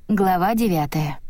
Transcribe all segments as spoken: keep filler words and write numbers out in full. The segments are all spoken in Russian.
Глава девятая.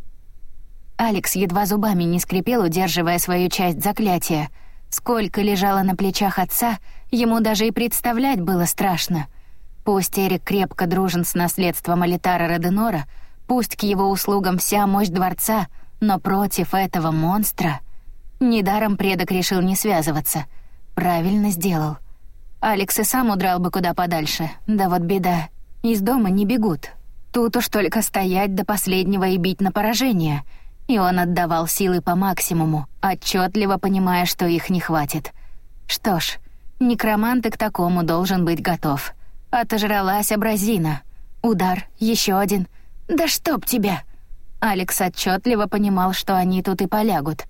Алекс едва зубами не скрипел, удерживая свою часть заклятия. Сколько лежало на плечах отца, ему даже и представлять было страшно. Пусть Эрик крепко дружен с наследством Алитара Роденора, пусть к его услугам вся мощь дворца, но против этого монстра... Недаром предок решил не связываться. Правильно сделал. Алекс и сам удрал бы куда подальше, да вот беда. Из дома не бегут. Тут уж только стоять до последнего и бить на поражение. И он отдавал силы по максимуму, отчетливо понимая, что их не хватит. Что ж, некромант и к такому должен быть готов. Отожралась абразина. Удар, еще один. Да чтоб тебя! Алекс отчетливо понимал, что они тут и полягут.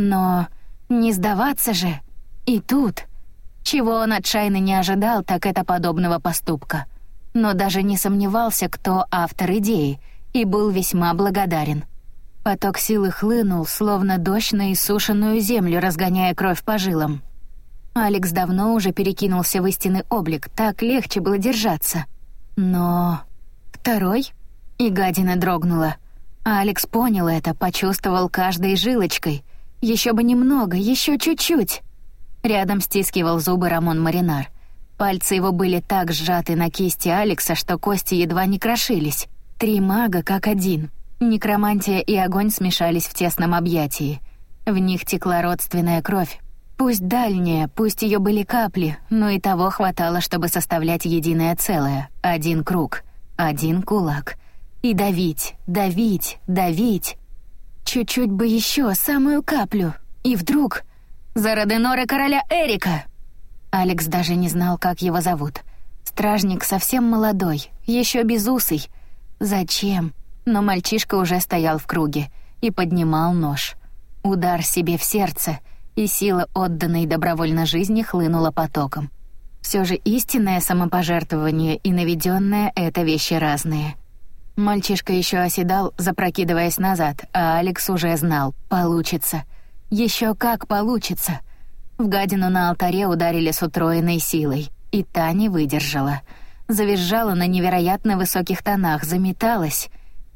Но не сдаваться же. И тут... Чего он от Шайны не ожидал, так это подобного поступка. Но даже не сомневался, кто автор идеи, и был весьма благодарен. Поток силы хлынул, словно дождь на иссушенную землю, разгоняя кровь по жилам. Алекс давно уже перекинулся в истинный облик, так легче было держаться. Но... Второй? И гадина дрогнула. А Алекс понял это, почувствовал каждой жилочкой. Еще бы немного, еще чуть-чуть. Рядом стискивал зубы Рамон Маринар. Пальцы его были так сжаты на кисти Алекса, что кости едва не крошились. Три мага как один. Некромантия и огонь смешались в тесном объятии. В них текла родственная кровь. Пусть дальняя, пусть ее были капли, но и того хватало, чтобы составлять единое целое. Один круг, один кулак. И давить, давить, давить. Чуть-чуть бы еще, самую каплю. И вдруг... За Роденора короля Эрика! Алекс даже не знал, как его зовут. Стражник совсем молодой, еще безусый. Зачем? Но мальчишка уже стоял в круге и поднимал нож. Удар себе в сердце, и сила отданной добровольно жизни хлынула потоком. Все же истинное самопожертвование и наведенное — это вещи разные. Мальчишка еще оседал, запрокидываясь назад, а Алекс уже знал — получится. Еще как получится. В гадину на алтаре ударили с утроенной силой, и та не выдержала. Завизжала на невероятно высоких тонах, заметалась.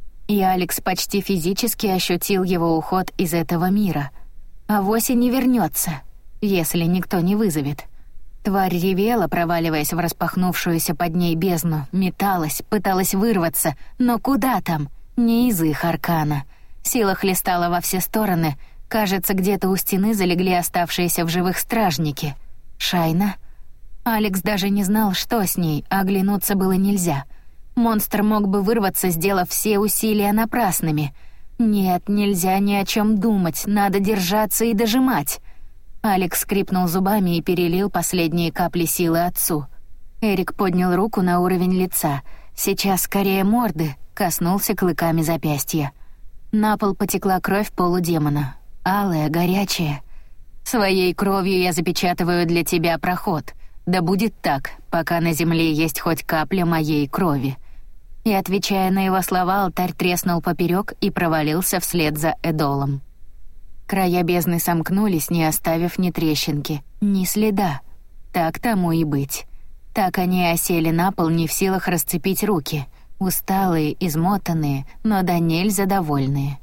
И Алекс почти физически ощутил его уход из этого мира. Авось и не вернется, если никто не вызовет. Тварь ревела, проваливаясь в распахнувшуюся под ней бездну, металась, пыталась вырваться, но куда там? Не из их аркана. Сила хлестала во все стороны. Кажется, где-то у стены залегли оставшиеся в живых стражники. Шайна? Алекс даже не знал, что с ней, а оглянуться было нельзя. Монстр мог бы вырваться, сделав все усилия напрасными. Нет, нельзя ни о чем думать, надо держаться и дожимать. Алекс скрипнул зубами и перелил последние капли силы отцу. Эрик поднял руку на уровень лица. Сейчас скорее морды, коснулся клыками запястья. На пол потекла кровь полудемона. Алая, горячая. Своей кровью я запечатываю для тебя проход. Да будет так, пока на земле есть хоть капля моей крови. И, отвечая на его слова, алтарь треснул поперек и провалился вслед за Эдолом. Края бездны сомкнулись, не оставив ни трещинки, ни следа. Так тому и быть. Так они осели на пол, не в силах расцепить руки. Усталые, измотанные, но до нельзя довольные.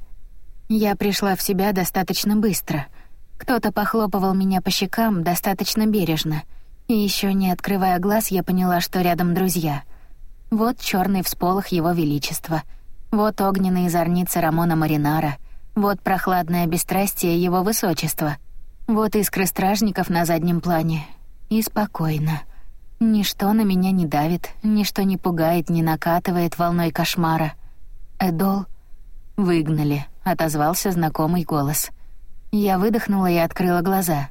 Я пришла в себя достаточно быстро. Кто-то похлопывал меня по щекам достаточно бережно. И еще не открывая глаз, я поняла, что рядом друзья. Вот черный всполох его величества. Вот огненные зорницы Рамона Маринара. Вот прохладное бесстрастие его высочества. Вот искры стражников на заднем плане. И спокойно. Ничто на меня не давит, ничто не пугает, не накатывает волной кошмара. Эдол... «Выгнали», — отозвался знакомый голос. Я выдохнула и открыла глаза.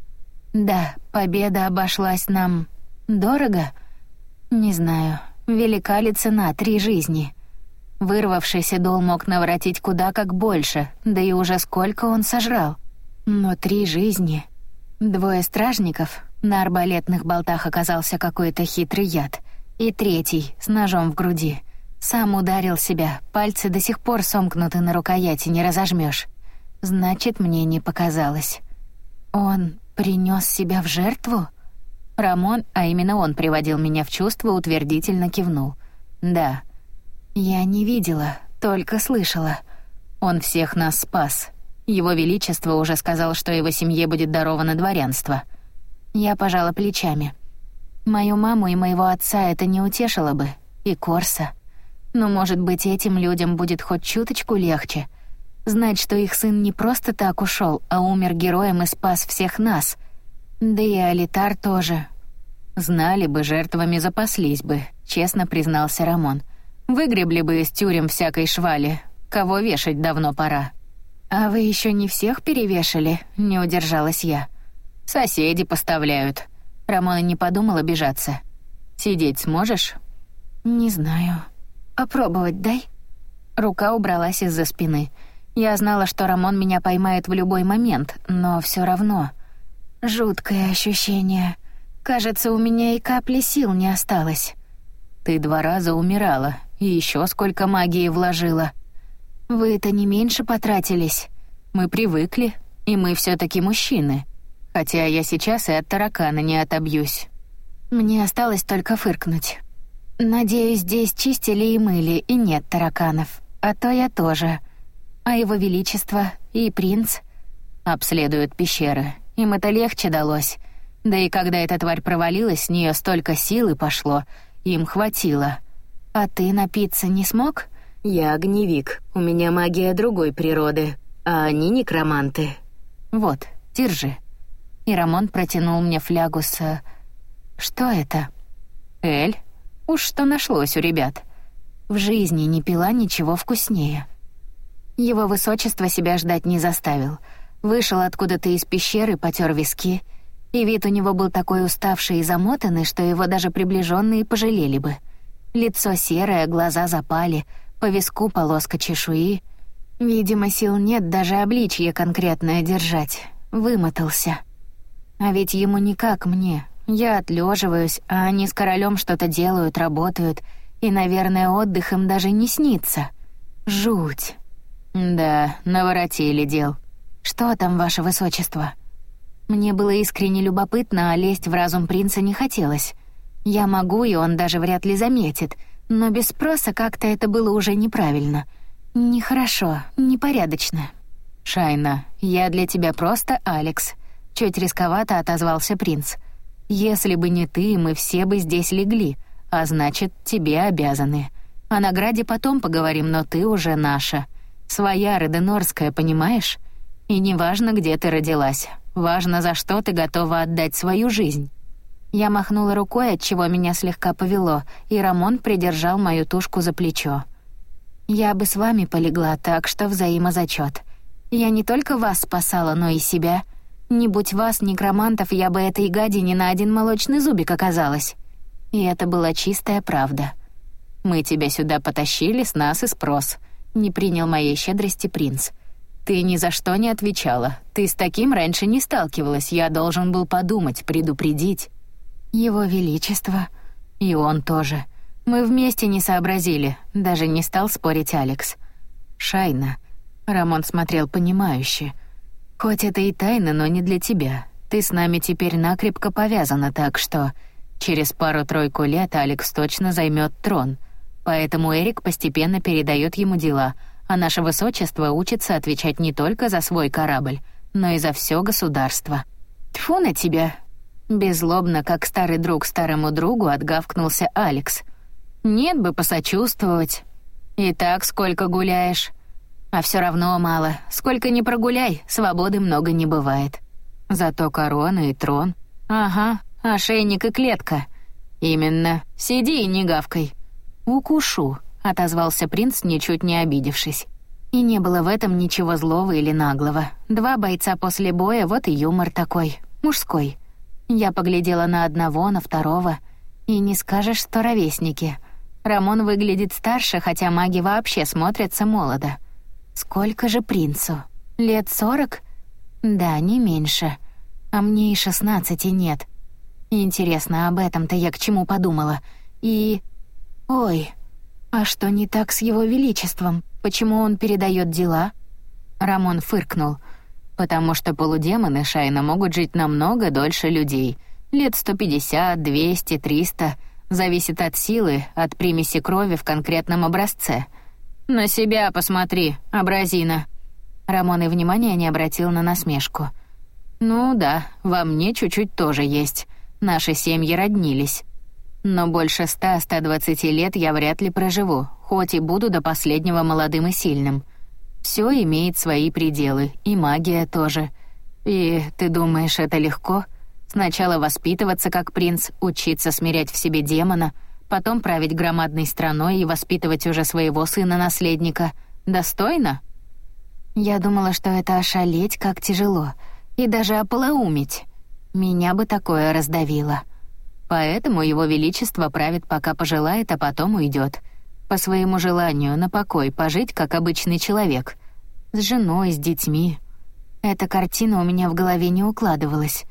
«Да, победа обошлась нам... дорого? Не знаю, велика ли цена три жизни. Вырвавшийся Дол мог наворотить куда как больше, да и уже сколько он сожрал. Но три жизни... Двое стражников, на арбалетных болтах оказался какой-то хитрый яд, и третий с ножом в груди. Сам ударил себя, пальцы до сих пор сомкнуты на рукояти, не разожмешь. Значит, мне не показалось. Он принес себя в жертву? Рамон, а именно он приводил меня в чувство, утвердительно кивнул. Да. Я не видела, Только слышала. Он всех нас спас. Его Величество уже сказал, что его семье будет даровано дворянство. Я пожала плечами. Мою маму и моего отца это не утешило бы. И Корса. Но, может быть, этим людям будет хоть чуточку легче. Знать, что их сын не просто так ушел, а умер героем и спас всех нас. Да и Алитар тоже. Знали бы, жертвами запаслись бы, честно признался Рамон. Выгребли бы из тюрем всякой швали. Кого вешать давно пора. А вы еще не всех перевешали, не удержалась я. Соседи поставляют. Рамон не подумал обижаться. Сидеть сможешь? Не знаю. Попробовать дай. Рука убралась из-за спины. Я знала, что Рамон меня поймает в любой момент, но все равно. Жуткое ощущение. Кажется, у меня и капли сил не осталось. Ты два раза умирала, и еще сколько магии вложила. Вы-то не меньше потратились. Мы привыкли, и мы все-таки мужчины. Хотя я сейчас и от таракана не отобьюсь. Мне осталось только фыркнуть. Надеюсь, здесь чистили и мыли, и нет тараканов. А то я тоже. А его величество и принц обследуют пещеры. Им это легче далось. Да и когда эта тварь провалилась, с нее столько силы пошло, им хватило. А ты напиться не смог? Я огневик, у меня магия другой природы, а они некроманты. Вот, держи. И Рамон протянул мне флягу с... Что это? Эль? Уж что нашлось у ребят. В жизни не пила ничего вкуснее. Его высочество себя ждать не заставил. Вышел откуда-то из пещеры, потер виски, и вид у него был такой уставший и замотанный, что его даже приближенные пожалели бы. Лицо серое, глаза запали, по виску полоска чешуи. Видимо, сил нет даже обличье конкретное держать. Вымотался. А ведь ему не как мне. Я отлеживаюсь, а они с королем что-то делают, работают, и, наверное, отдых им даже не снится. Жуть. Да, наворотили дел. Что там, ваше высочество? Мне было искренне любопытно, а лезть в разум принца не хотелось. Я могу, и он даже вряд ли заметит, но без спроса как-то это было уже неправильно. Нехорошо, непорядочно. «Шайна, я для тебя просто Алекс», — чуть рисковато отозвался принц. «Если бы не ты, мы все бы здесь легли, а значит, тебе обязаны. О награде потом поговорим, но ты уже наша. Своя Реденорская, понимаешь? И не важно, где ты родилась, важно, за что ты готова отдать свою жизнь». Я махнула рукой, отчего меня слегка повело, и Рамон придержал мою тушку за плечо. «Я бы с вами полегла, так что взаимозачёт. Я не только вас спасала, но и себя. Не будь вас, некромантов, я бы этой гадине на один молочный зубик оказалась». И это была чистая правда. «Мы тебя сюда потащили, с нас и спрос», — не принял моей щедрости принц. «Ты ни за что не отвечала. Ты с таким раньше не сталкивалась, я должен был подумать, предупредить». «Его Величество». «И он тоже. Мы вместе не сообразили», — даже не стал спорить Алекс. «Шайна». Рамон смотрел понимающе. «Хоть это и тайна, но не для тебя. Ты с нами теперь накрепко повязана, так что через пару-тройку лет Алекс точно займет трон. Поэтому Эрик постепенно передает ему дела, а наше высочество учится отвечать не только за свой корабль, но и за все государство». «Тьфу на тебя!» Беззлобно, как старый друг старому другу, отгавкнулся Алекс. «Нет бы посочувствовать. И так сколько гуляешь. А все равно мало. Сколько ни прогуляй, свободы много не бывает. Зато корона и трон. Ага, ошейник и клетка. Именно. Сиди и не гавкай». «Укушу», — отозвался принц, ничуть не обидевшись. И не было в этом ничего злого или наглого. Два бойца после боя, вот и юмор такой, мужской. Я поглядела на одного, на второго, и не скажешь, что ровесники. Рамон выглядит старше, хотя маги вообще смотрятся молодо. Сколько же принцу? Лет сорок? Да, не меньше. А мне и шестнадцати нет. Интересно, об этом-то я к чему подумала. И... Ой, а что не так с его величеством? Почему он передает дела? Рамон фыркнул. «Потому что полудемоны, Шайна, могут жить намного дольше людей. Лет сто пятьдесят, двести, триста. Зависит от силы, от примеси крови в конкретном образце. «На себя посмотри, абразина». Рамон и внимания не обратил на насмешку. «Ну да, во мне чуть-чуть тоже есть. Наши семьи роднились. Но больше ста-ста двадцати лет я вряд ли проживу, хоть и буду до последнего молодым и сильным. Все имеет свои пределы, и магия тоже. И ты думаешь, это легко? Сначала воспитываться как принц, учиться смирять в себе демона, потом править громадной страной и воспитывать уже своего сына-наследника. Достойно?» Я думала, что это ошалеть как тяжело, и даже ополоуметь. Меня бы такое раздавило. Поэтому его величество правит, пока пожелает, а потом уйдет. По своему желанию, на покой, пожить, как обычный человек. С женой, с детьми. Эта картина у меня в голове не укладывалась.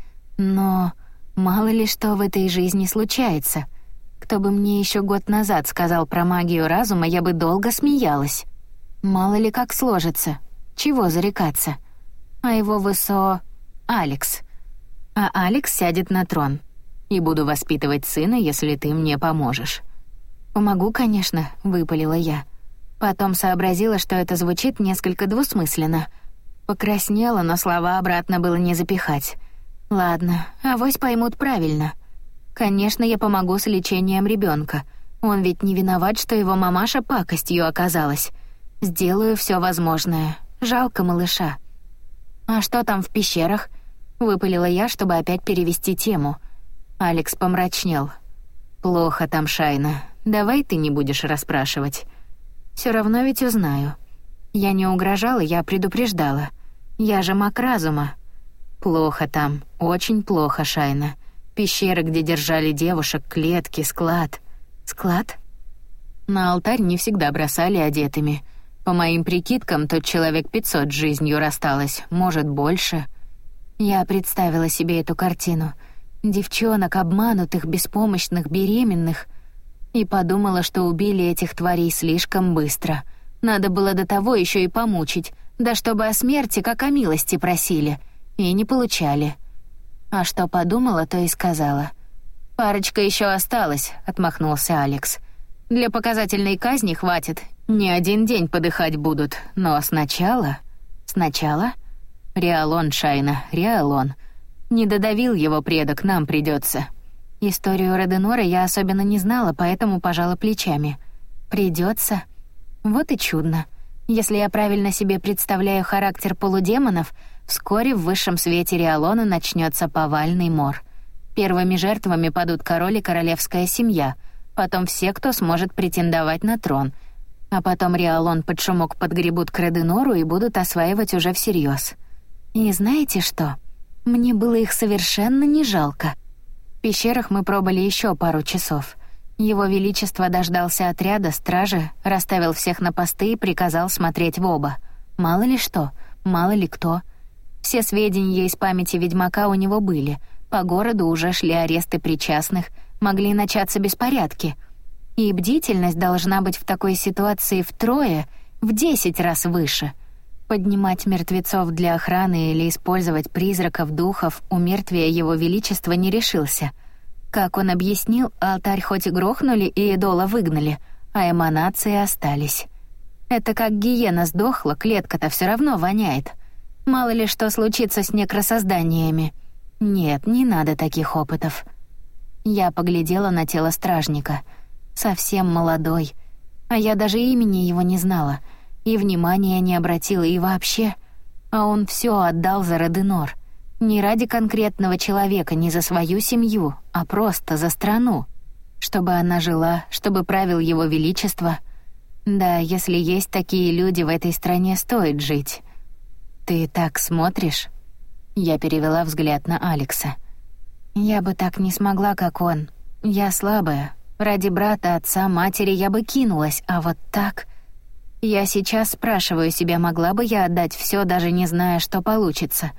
Но мало ли что в этой жизни случается. Кто бы мне еще год назад сказал про магию разума, я бы долго смеялась. Мало ли как сложится. Чего зарекаться? А его высо... Алекс. А Алекс сядет на трон. И буду воспитывать сына, если ты мне поможешь. «Помогу, конечно», — выпалила я. Потом сообразила, что это звучит несколько двусмысленно. Покраснела, но слова обратно было не запихать. «Ладно, авось поймут правильно. Конечно, я помогу с лечением ребенка. Он ведь не виноват, что его мамаша пакостью оказалась. Сделаю все возможное. Жалко малыша». «А что там в пещерах?» — выпалила я, чтобы опять перевести тему. Алекс помрачнел. «Плохо там, Шайна. Давай ты не будешь расспрашивать. Все равно ведь узнаю. Я не угрожала, я предупреждала. Я же маг разума. Плохо там, очень плохо, Шайна. Пещеры, где держали девушек, клетки, склад. Склад? На алтарь не всегда бросали одетыми. По моим прикидкам, тут человек пятьсот с жизнью рассталось, может, больше». Я представила себе эту картину. Девчонок, обманутых, беспомощных, беременных. И подумала, что убили этих тварей слишком быстро. Надо было до того еще и помучить, да чтобы о смерти, как о милости просили. И не получали. А что подумала, то и сказала. «Парочка еще осталась», — отмахнулся Алекс. «Для показательной казни хватит. Не один день подыхать будут. Но сначала...» «Сначала?» «Риалон, Шайна, Риалон. Не додавил его предок, нам придется». Историю Роденора я особенно не знала, поэтому пожала плечами. «Придется? Вот и чудно. Если я правильно себе представляю характер полудемонов, вскоре в высшем свете Риалона начнется повальный мор. Первыми жертвами падут король и королевская семья, потом все, кто сможет претендовать на трон, а потом Риалон под шумок подгребут к Роденору и будут осваивать уже всерьез. И знаете что? Мне было их совершенно не жалко. В пещерах мы пробыли еще пару часов. Его Величество дождался отряда стражи, расставил всех на посты и приказал смотреть в оба. Мало ли что, мало ли кто. Все сведения из памяти ведьмака у него были. По городу уже шли аресты причастных, могли начаться беспорядки. И бдительность должна быть в такой ситуации втрое, в десять раз выше. Поднимать мертвецов для охраны или использовать призраков, духов у мертвия его величества не решился. Как он объяснил, алтарь хоть и грохнули и идола выгнали, а эманации остались. Это как гиена сдохла, клетка-то все равно воняет. Мало ли что случится с некросозданиями. Нет, не надо таких опытов. Я поглядела на тело стражника. Совсем молодой. А я даже имени его не знала. И внимания не обратила, и вообще. А он все отдал за Роденор. Не ради конкретного человека, не за свою семью, а просто за страну. Чтобы она жила, чтобы правил его величество. Да, если есть такие люди в этой стране, стоит жить. «Ты так смотришь?» Я перевела взгляд на Алекса. «Я бы так не смогла, как он. Я слабая. Ради брата, отца, матери я бы кинулась, а вот так...» Я сейчас спрашиваю себя, могла бы я отдать все, даже не зная, что получится.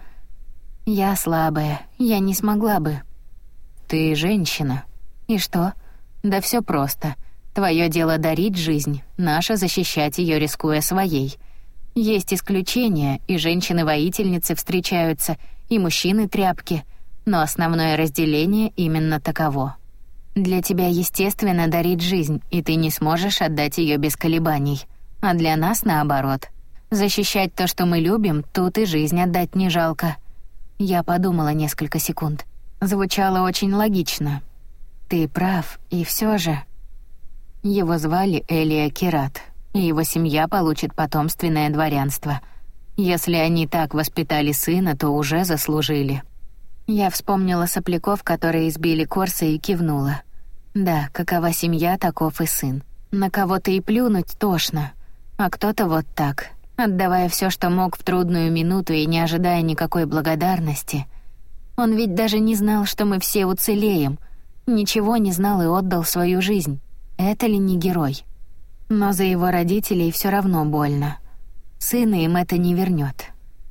Я слабая, я не смогла бы. Ты женщина. И что? Да все просто. Твое дело дарить жизнь, наше защищать ее, рискуя своей. Есть исключения, и женщины-воительницы встречаются, и мужчины-тряпки, но основное разделение именно таково. Для тебя естественно дарить жизнь, и ты не сможешь отдать ее без колебаний. А для нас наоборот. Защищать то, что мы любим, тут и жизнь отдать не жалко. Я подумала несколько секунд. Звучало очень логично. Ты прав, и все же... Его звали Элия Кират, и его семья получит потомственное дворянство. Если они так воспитали сына, то уже заслужили. Я вспомнила сопляков, которые избили Корса, и кивнула. Да, какова семья, таков и сын. На кого-то и плюнуть тошно, а кто-то вот так, отдавая все, что мог в трудную минуту и не ожидая никакой благодарности. Он ведь даже не знал, что мы все уцелеем, ничего не знал и отдал свою жизнь. Это ли не герой? Но за его родителей все равно больно. Сына им это не вернет.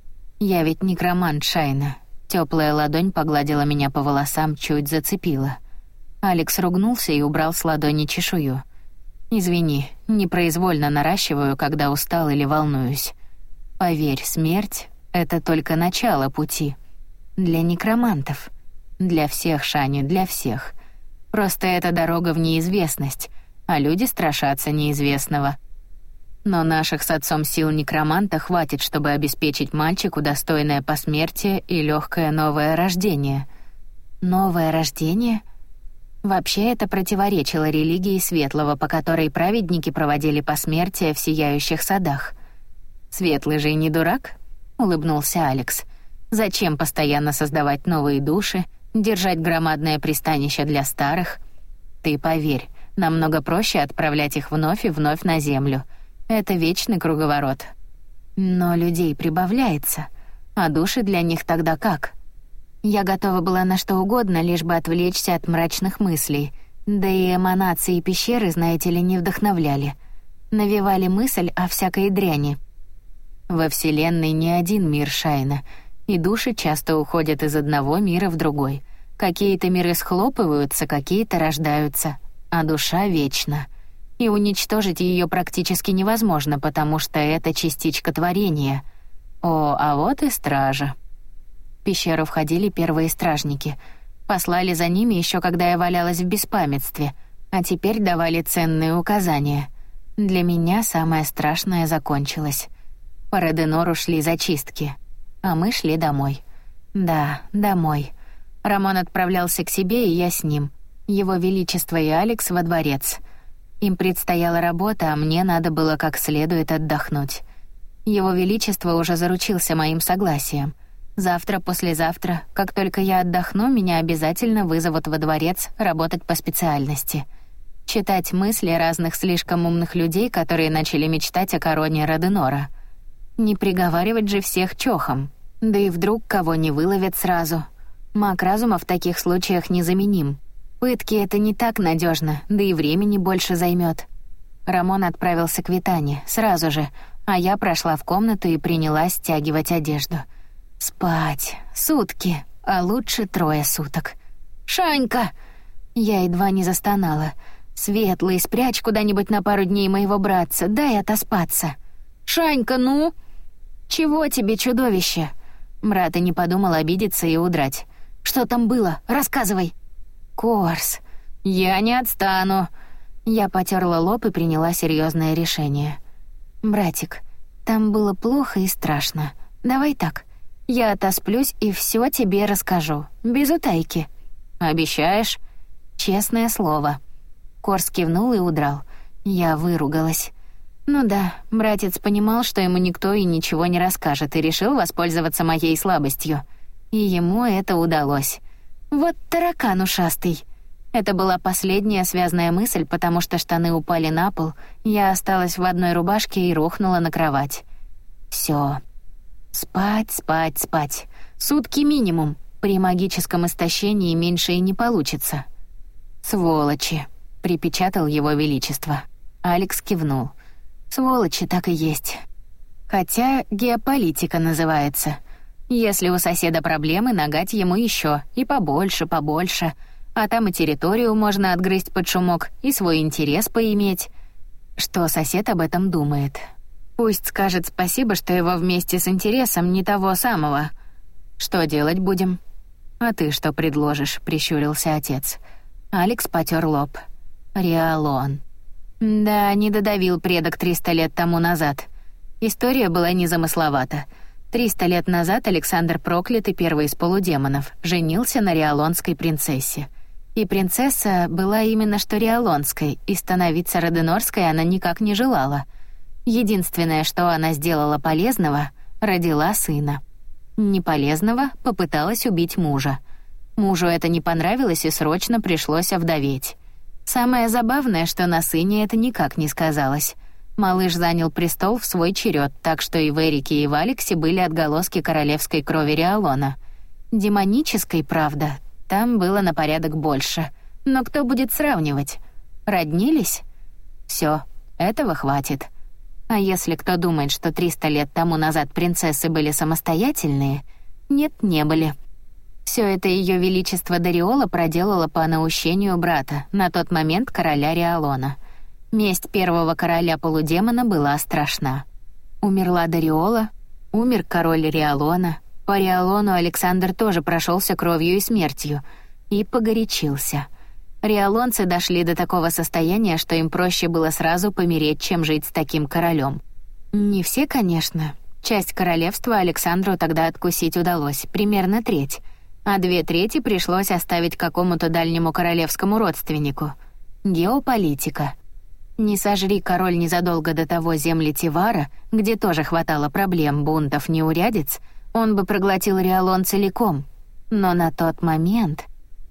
Я ведь некромант, Шайна. Теплая ладонь погладила меня по волосам, чуть зацепила. Алекс ругнулся и убрал с ладони чешую. «Извини, непроизвольно наращиваю, когда устал или волнуюсь. Поверь, смерть — это только начало пути. Для некромантов. Для всех, Шани, для всех. Просто это дорога в неизвестность, а люди страшатся неизвестного. Но наших с отцом сил некроманта хватит, чтобы обеспечить мальчику достойное посмертие и легкое новое рождение». «Новое рождение?» Вообще это противоречило религии Светлого, по которой праведники проводили посмертие в сияющих садах. «Светлый же и не дурак?» — улыбнулся Алекс. «Зачем постоянно создавать новые души, держать громадное пристанище для старых? Ты поверь, намного проще отправлять их вновь и вновь на землю. Это вечный круговорот. Но людей прибавляется, а души для них тогда как?» Я готова была на что угодно, лишь бы отвлечься от мрачных мыслей. Да и эманации пещеры, знаете ли, не вдохновляли. Навевали мысль о всякой дряни. Во Вселенной не один мир, Шайна, и души часто уходят из одного мира в другой. Какие-то миры схлопываются, какие-то рождаются, а душа вечна. И уничтожить ее практически невозможно, потому что это частичка творения. О, а вот и стража. В пещеру входили первые стражники. Послали за ними еще когда я валялась в беспамятстве, а теперь давали ценные указания. Для меня самое страшное закончилось. По Роденору шли зачистки, а мы шли домой. Да, домой. Рамон отправлялся к себе, и я с ним. Его Величество и Алекс во дворец. Им предстояла работа, а мне надо было как следует отдохнуть. Его Величество уже заручился моим согласием. Завтра, послезавтра, как только я отдохну, меня обязательно вызовут во дворец работать по специальности. Читать мысли разных слишком умных людей, которые начали мечтать о короне Роденора. Не приговаривать же всех чохом. Да и вдруг кого не выловят сразу. Маг разума в таких случаях незаменим. Пытки — это не так надежно, да и времени больше займет. Рамон отправился к Витане сразу же, а я прошла в комнату и принялась стягивать одежду. Спать. Сутки, а лучше трое суток. «Шанька!» Я едва не застонала. «Светлый, спрячь куда-нибудь на пару дней моего братца, дай отоспаться». «Шанька, ну?» «Чего тебе, чудовище?» Брат и не подумал обидеться и удрать. «Что там было? Рассказывай!» «Корс, я не отстану». Я потёрла лоб и приняла серьёзное решение. «Братик, там было плохо и страшно. Давай так. Я отосплюсь и всё тебе расскажу. Без утайки. Обещаешь?» «Честное слово». Корс кивнул и удрал. Я выругалась. Ну да, братец понимал, что ему никто и ничего не расскажет, и решил воспользоваться моей слабостью. И ему это удалось. Вот таракан ушастый. Это была последняя связная мысль, потому что штаны упали на пол, я осталась в одной рубашке и рухнула на кровать. Всё. Спать, спать, спать. Сутки минимум. При магическом истощении меньше и не получится. «Сволочи», — припечатал его величество. Алекс кивнул. «Сволочи так и есть. Хотя геополитика называется. Если у соседа проблемы, нагать ему еще, и побольше, побольше. А там и территорию можно отгрызть под шумок, и свой интерес поиметь. Что сосед об этом думает? Пусть скажет спасибо, что его вместе с интересом не того самого. Что делать будем?» «А ты что предложишь?» — прищурился отец. Алекс потер лоб. «Риалон». Да, не додавил предок триста лет тому назад. История была незамысловата. Триста лет назад Александр Проклятый, первый из полудемонов, женился на риалонской принцессе. И принцесса была именно что риалонской, и становиться роденорской она никак не желала. Единственное, что она сделала полезного — родила сына. Неполезного — попыталась убить мужа. Мужу это не понравилось, и срочно пришлось овдоветь. Самое забавное, что на сыне это никак не сказалось. Малыш занял престол в свой черед, так что и в Эрике, и в Алексе были отголоски королевской крови Риалона. Демонической, правда, там было на порядок больше. Но кто будет сравнивать? Роднились? Все, этого хватит. А если кто думает, что триста лет тому назад принцессы были самостоятельные, нет, не были. Все это ее величество Дариола проделало по наущению брата, на тот момент короля Риалона. Месть первого короля полудемона была страшна. Умерла Дариола, умер король Риалона. По Риалону Александр тоже прошелся кровью и смертью. И погорячился. Риалонцы дошли до такого состояния, что им проще было сразу помереть, чем жить с таким королем. Не все, конечно. Часть королевства Александру тогда откусить удалось, примерно треть. А две трети пришлось оставить какому-то дальнему королевскому родственнику. Геополитика. Не сожри король незадолго до того земли Тивара, где тоже хватало проблем, бунтов, неурядиц, он бы проглотил Риалон целиком. Но на тот момент...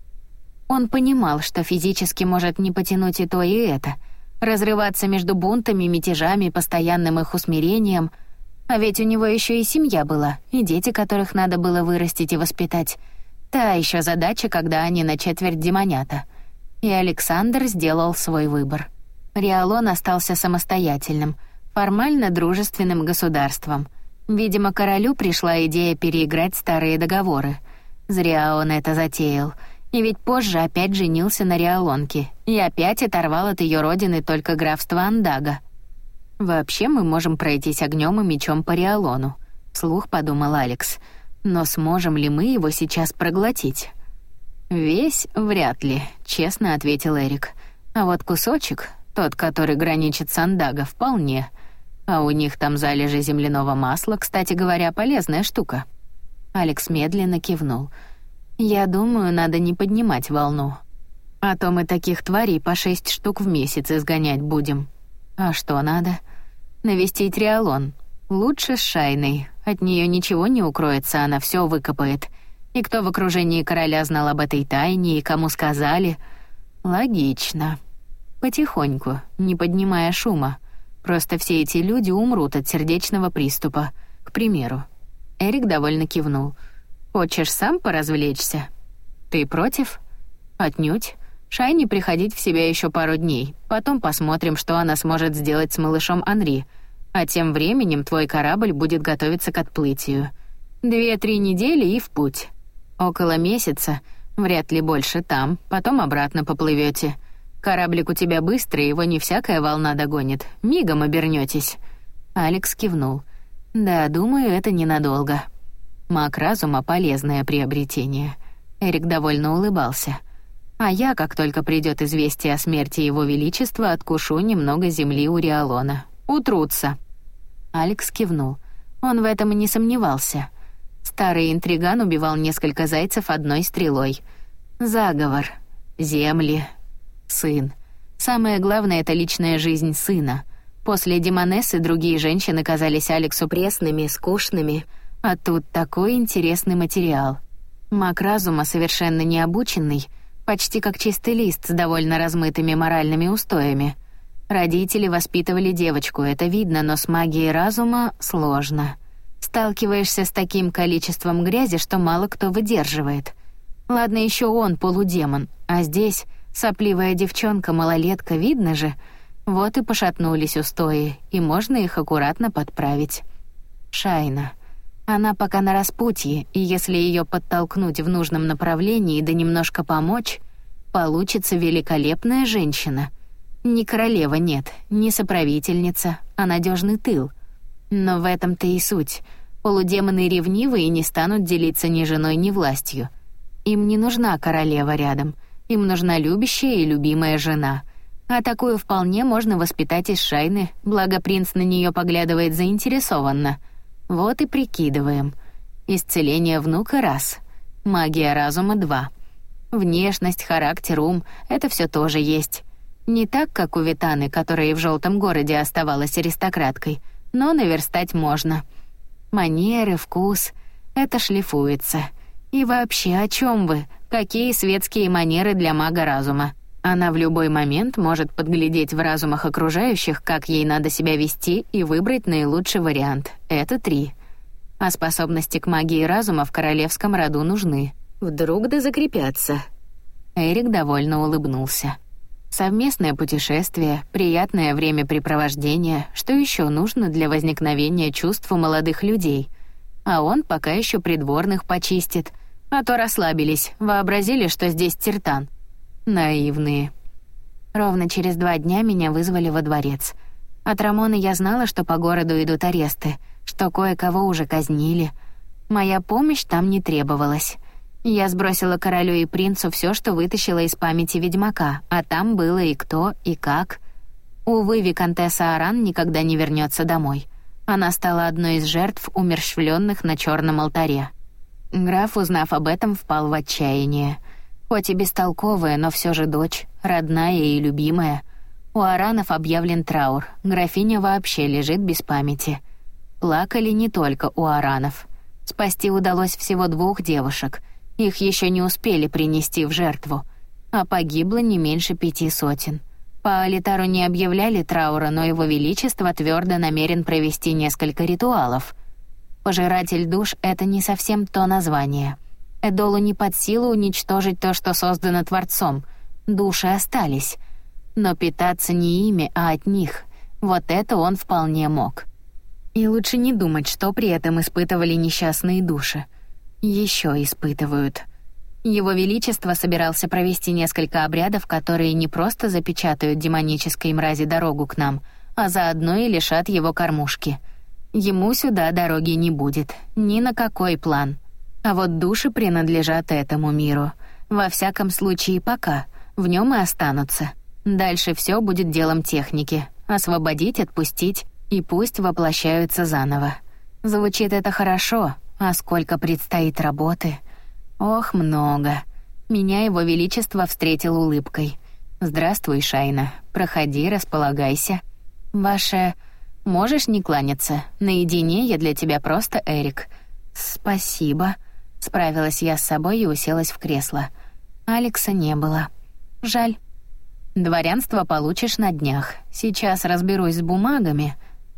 Он понимал, что физически может не потянуть и то, и это. Разрываться между бунтами, мятежами, постоянным их усмирением. А ведь у него еще и семья была, и дети, которых надо было вырастить и воспитать. Та еще задача, когда они на четверть демонята. И Александр сделал свой выбор. Риалон остался самостоятельным, формально дружественным государством. Видимо, королю пришла идея переиграть старые договоры. Зря он это затеял. И ведь позже опять женился на Риалонке и опять оторвал от ее родины только графство Андага. «Вообще мы можем пройтись огнем и мечом по Риалону», — вслух подумал Алекс. «Но сможем ли мы его сейчас проглотить?» «Весь вряд ли», — честно ответил Эрик. «А вот кусочек, тот, который граничит с Андага, вполне. А у них там залежи земляного масла, кстати говоря, полезная штука». Алекс медленно кивнул. «Я думаю, надо не поднимать волну. А то мы таких тварей по шесть штук в месяц изгонять будем. А что надо? Навестить Риалон. Лучше с Шайной. От нее ничего не укроется, она все выкопает. И кто в окружении короля знал об этой тайне и кому сказали? Логично. Потихоньку, не поднимая шума. Просто все эти люди умрут от сердечного приступа, к примеру». Эрик довольно кивнул. «Хочешь сам поразвлечься? Ты против?» «Отнюдь. Шайне приходить в себя еще пару дней. Потом посмотрим, что она сможет сделать с малышом Анри. А тем временем твой корабль будет готовиться к отплытию. Две-три недели и в путь. Около месяца, вряд ли больше там, потом обратно поплывете. Кораблик у тебя быстрый, его не всякая волна догонит. Мигом обернётесь». Алекс кивнул. «Да, думаю, это ненадолго». Маг разума — полезное приобретение. Эрик довольно улыбался. «А я, как только придёт известие о смерти его величества, откушу немного земли у Риалона. Утрутся». Алекс кивнул. Он в этом и не сомневался. Старый интриган убивал несколько зайцев одной стрелой. Заговор. Земли. Сын. Самое главное — это личная жизнь сына. После Демонессы другие женщины казались Алексу пресными, скучными, а тут такой интересный материал. Маг разума, совершенно необученный, почти как чистый лист с довольно размытыми моральными устоями. Родители воспитывали девочку, это видно, но с магией разума сложно. Сталкиваешься с таким количеством грязи, что мало кто выдерживает. Ладно, еще он полудемон, а здесь сопливая девчонка, малолетка, видно же. Вот и пошатнулись устои, и можно их аккуратно подправить. Шайна. Она пока на распутье, и если ее подтолкнуть в нужном направлении да немножко помочь, получится великолепная женщина. Не королева, нет, не соправительница, а надежный тыл. Но в этом-то и суть. Полудемоны ревнивы и не станут делиться ни женой, ни властью. Им не нужна королева рядом, им нужна любящая и любимая жена. А такую вполне можно воспитать из Шайны, благо принц на нее поглядывает заинтересованно. Вот и прикидываем. Исцеление внука — раз. Магия разума — два. Внешность, характер, ум — это все тоже есть. Не так, как у Витаны, которая и в желтом городе оставалась аристократкой, но наверстать можно. Манеры, вкус — это шлифуется. И вообще, о чем вы? Какие светские манеры для мага разума? Она в любой момент может подглядеть в разумах окружающих, как ей надо себя вести, и выбрать наилучший вариант. Это три. А способности к магии разума в королевском роду нужны. Вдруг да закрепятся. Эрик довольно улыбнулся. Совместное путешествие, приятное времяпрепровождение, что еще нужно для возникновения чувств у молодых людей? А он пока еще придворных почистит. А то расслабились, вообразили, что здесь Тиртан. Наивные. Ровно через два дня меня вызвали во дворец. От Рамоны я знала, что по городу идут аресты, что кое-кого уже казнили. Моя помощь там не требовалась. Я сбросила королю и принцу все, что вытащила из памяти ведьмака, а там было и кто, и как. Увы, виконтесса Аран никогда не вернется домой. Она стала одной из жертв, умерщвленных на черном алтаре. Граф, узнав об этом, впал в отчаяние. Хоть и бестолковая, но все же дочь, родная и любимая. У Аранов объявлен траур, графиня вообще лежит без памяти. Плакали не только у Аранов. Спасти удалось всего двух девушек. Их еще не успели принести в жертву. А погибло не меньше пяти сотен. По Алитару не объявляли траура, но его величество твердо намерен провести несколько ритуалов. Пожиратель душ — это не совсем то название. Эдолу не под силу уничтожить то, что создано Творцом. Души остались. Но питаться не ими, а от них. Вот это он вполне мог. И лучше не думать, что при этом испытывали несчастные души. Еще испытывают. Его Величество собирался провести несколько обрядов, которые не просто запечатают демонической мрази дорогу к нам, а заодно и лишат его кормушки. Ему сюда дороги не будет, ни на какой план. А вот души принадлежат этому миру. Во всяком случае, пока. В нем и останутся. Дальше все будет делом техники. Освободить, отпустить, и пусть воплощаются заново. Звучит это хорошо, а сколько предстоит работы. Ох, много. Меня его величество встретил улыбкой. «Здравствуй, Шайна. Проходи, располагайся. Ваше... Можешь не кланяться? Наедине я для тебя просто Эрик». «Спасибо». Справилась я с собой и уселась в кресло. Алекса не было. Жаль. Дворянство получишь на днях. Сейчас разберусь с бумагами.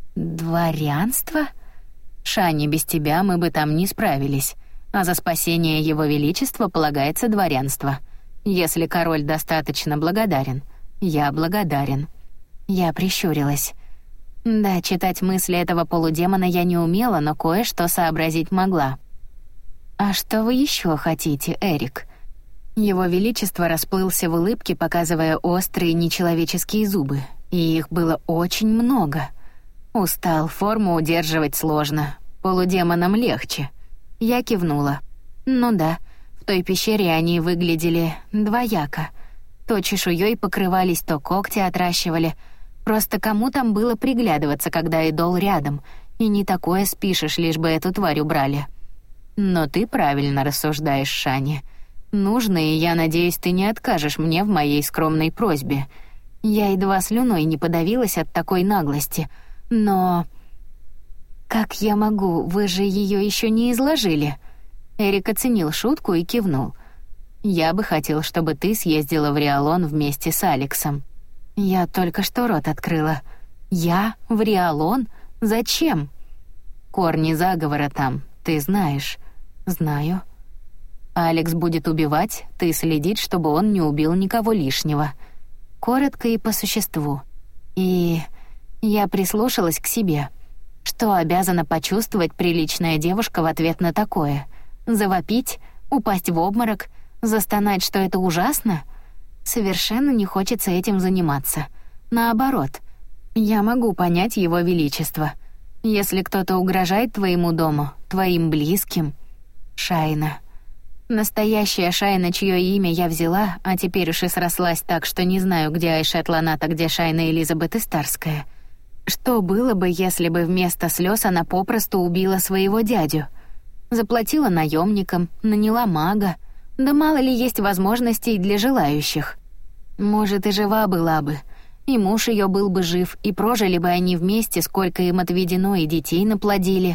Дворянство? Шани, без тебя мы бы там не справились. А за спасение его величества полагается дворянство. Если король достаточно благодарен. Я благодарен. Я прищурилась. Да, читать мысли этого полудемона я не умела, но кое-что сообразить могла. «А что вы еще хотите, Эрик?» Его Величество расплылся в улыбке, показывая острые нечеловеческие зубы. И их было очень много. Устал, форму удерживать сложно. Полудемонам легче. Я кивнула. Ну да, в той пещере они выглядели двояко. То чешуей покрывались, то когти отращивали. Просто кому там было приглядываться, когда идол рядом? И не такое спишешь, лишь бы эту тварь убрали. Но ты правильно рассуждаешь, Шани. Нужно, и я надеюсь, ты не откажешь мне в моей скромной просьбе. Я едва слюной не подавилась от такой наглости. Но... Как я могу? Вы же ее еще не изложили. Эрик оценил шутку и кивнул. Я бы хотел, чтобы ты съездила в Риалон вместе с Алексом. Я только что рот открыла. Я? В Риалон? Зачем? Корни заговора там, ты знаешь. Знаю. Алекс будет убивать, ты следить, чтобы он не убил никого лишнего. Коротко и по существу. И я прислушалась к себе. Что обязана почувствовать приличная девушка в ответ на такое? Завопить? Упасть в обморок? Застонать, что это ужасно? Совершенно не хочется этим заниматься. Наоборот, я могу понять его величество. Если кто-то угрожает твоему дому, твоим близким... Шайна. Настоящая Шайна, чье имя я взяла, а теперь уж и срослась так, что не знаю, где Айшет Ланат, а где Шайна Элизабет Истарская. Что было бы, если бы вместо слез она попросту убила своего дядю? Заплатила наемникам, наняла мага. Да мало ли есть возможностей для желающих. Может, и жива была бы. И муж ее был бы жив, и прожили бы они вместе, сколько им отведено, и детей наплодили.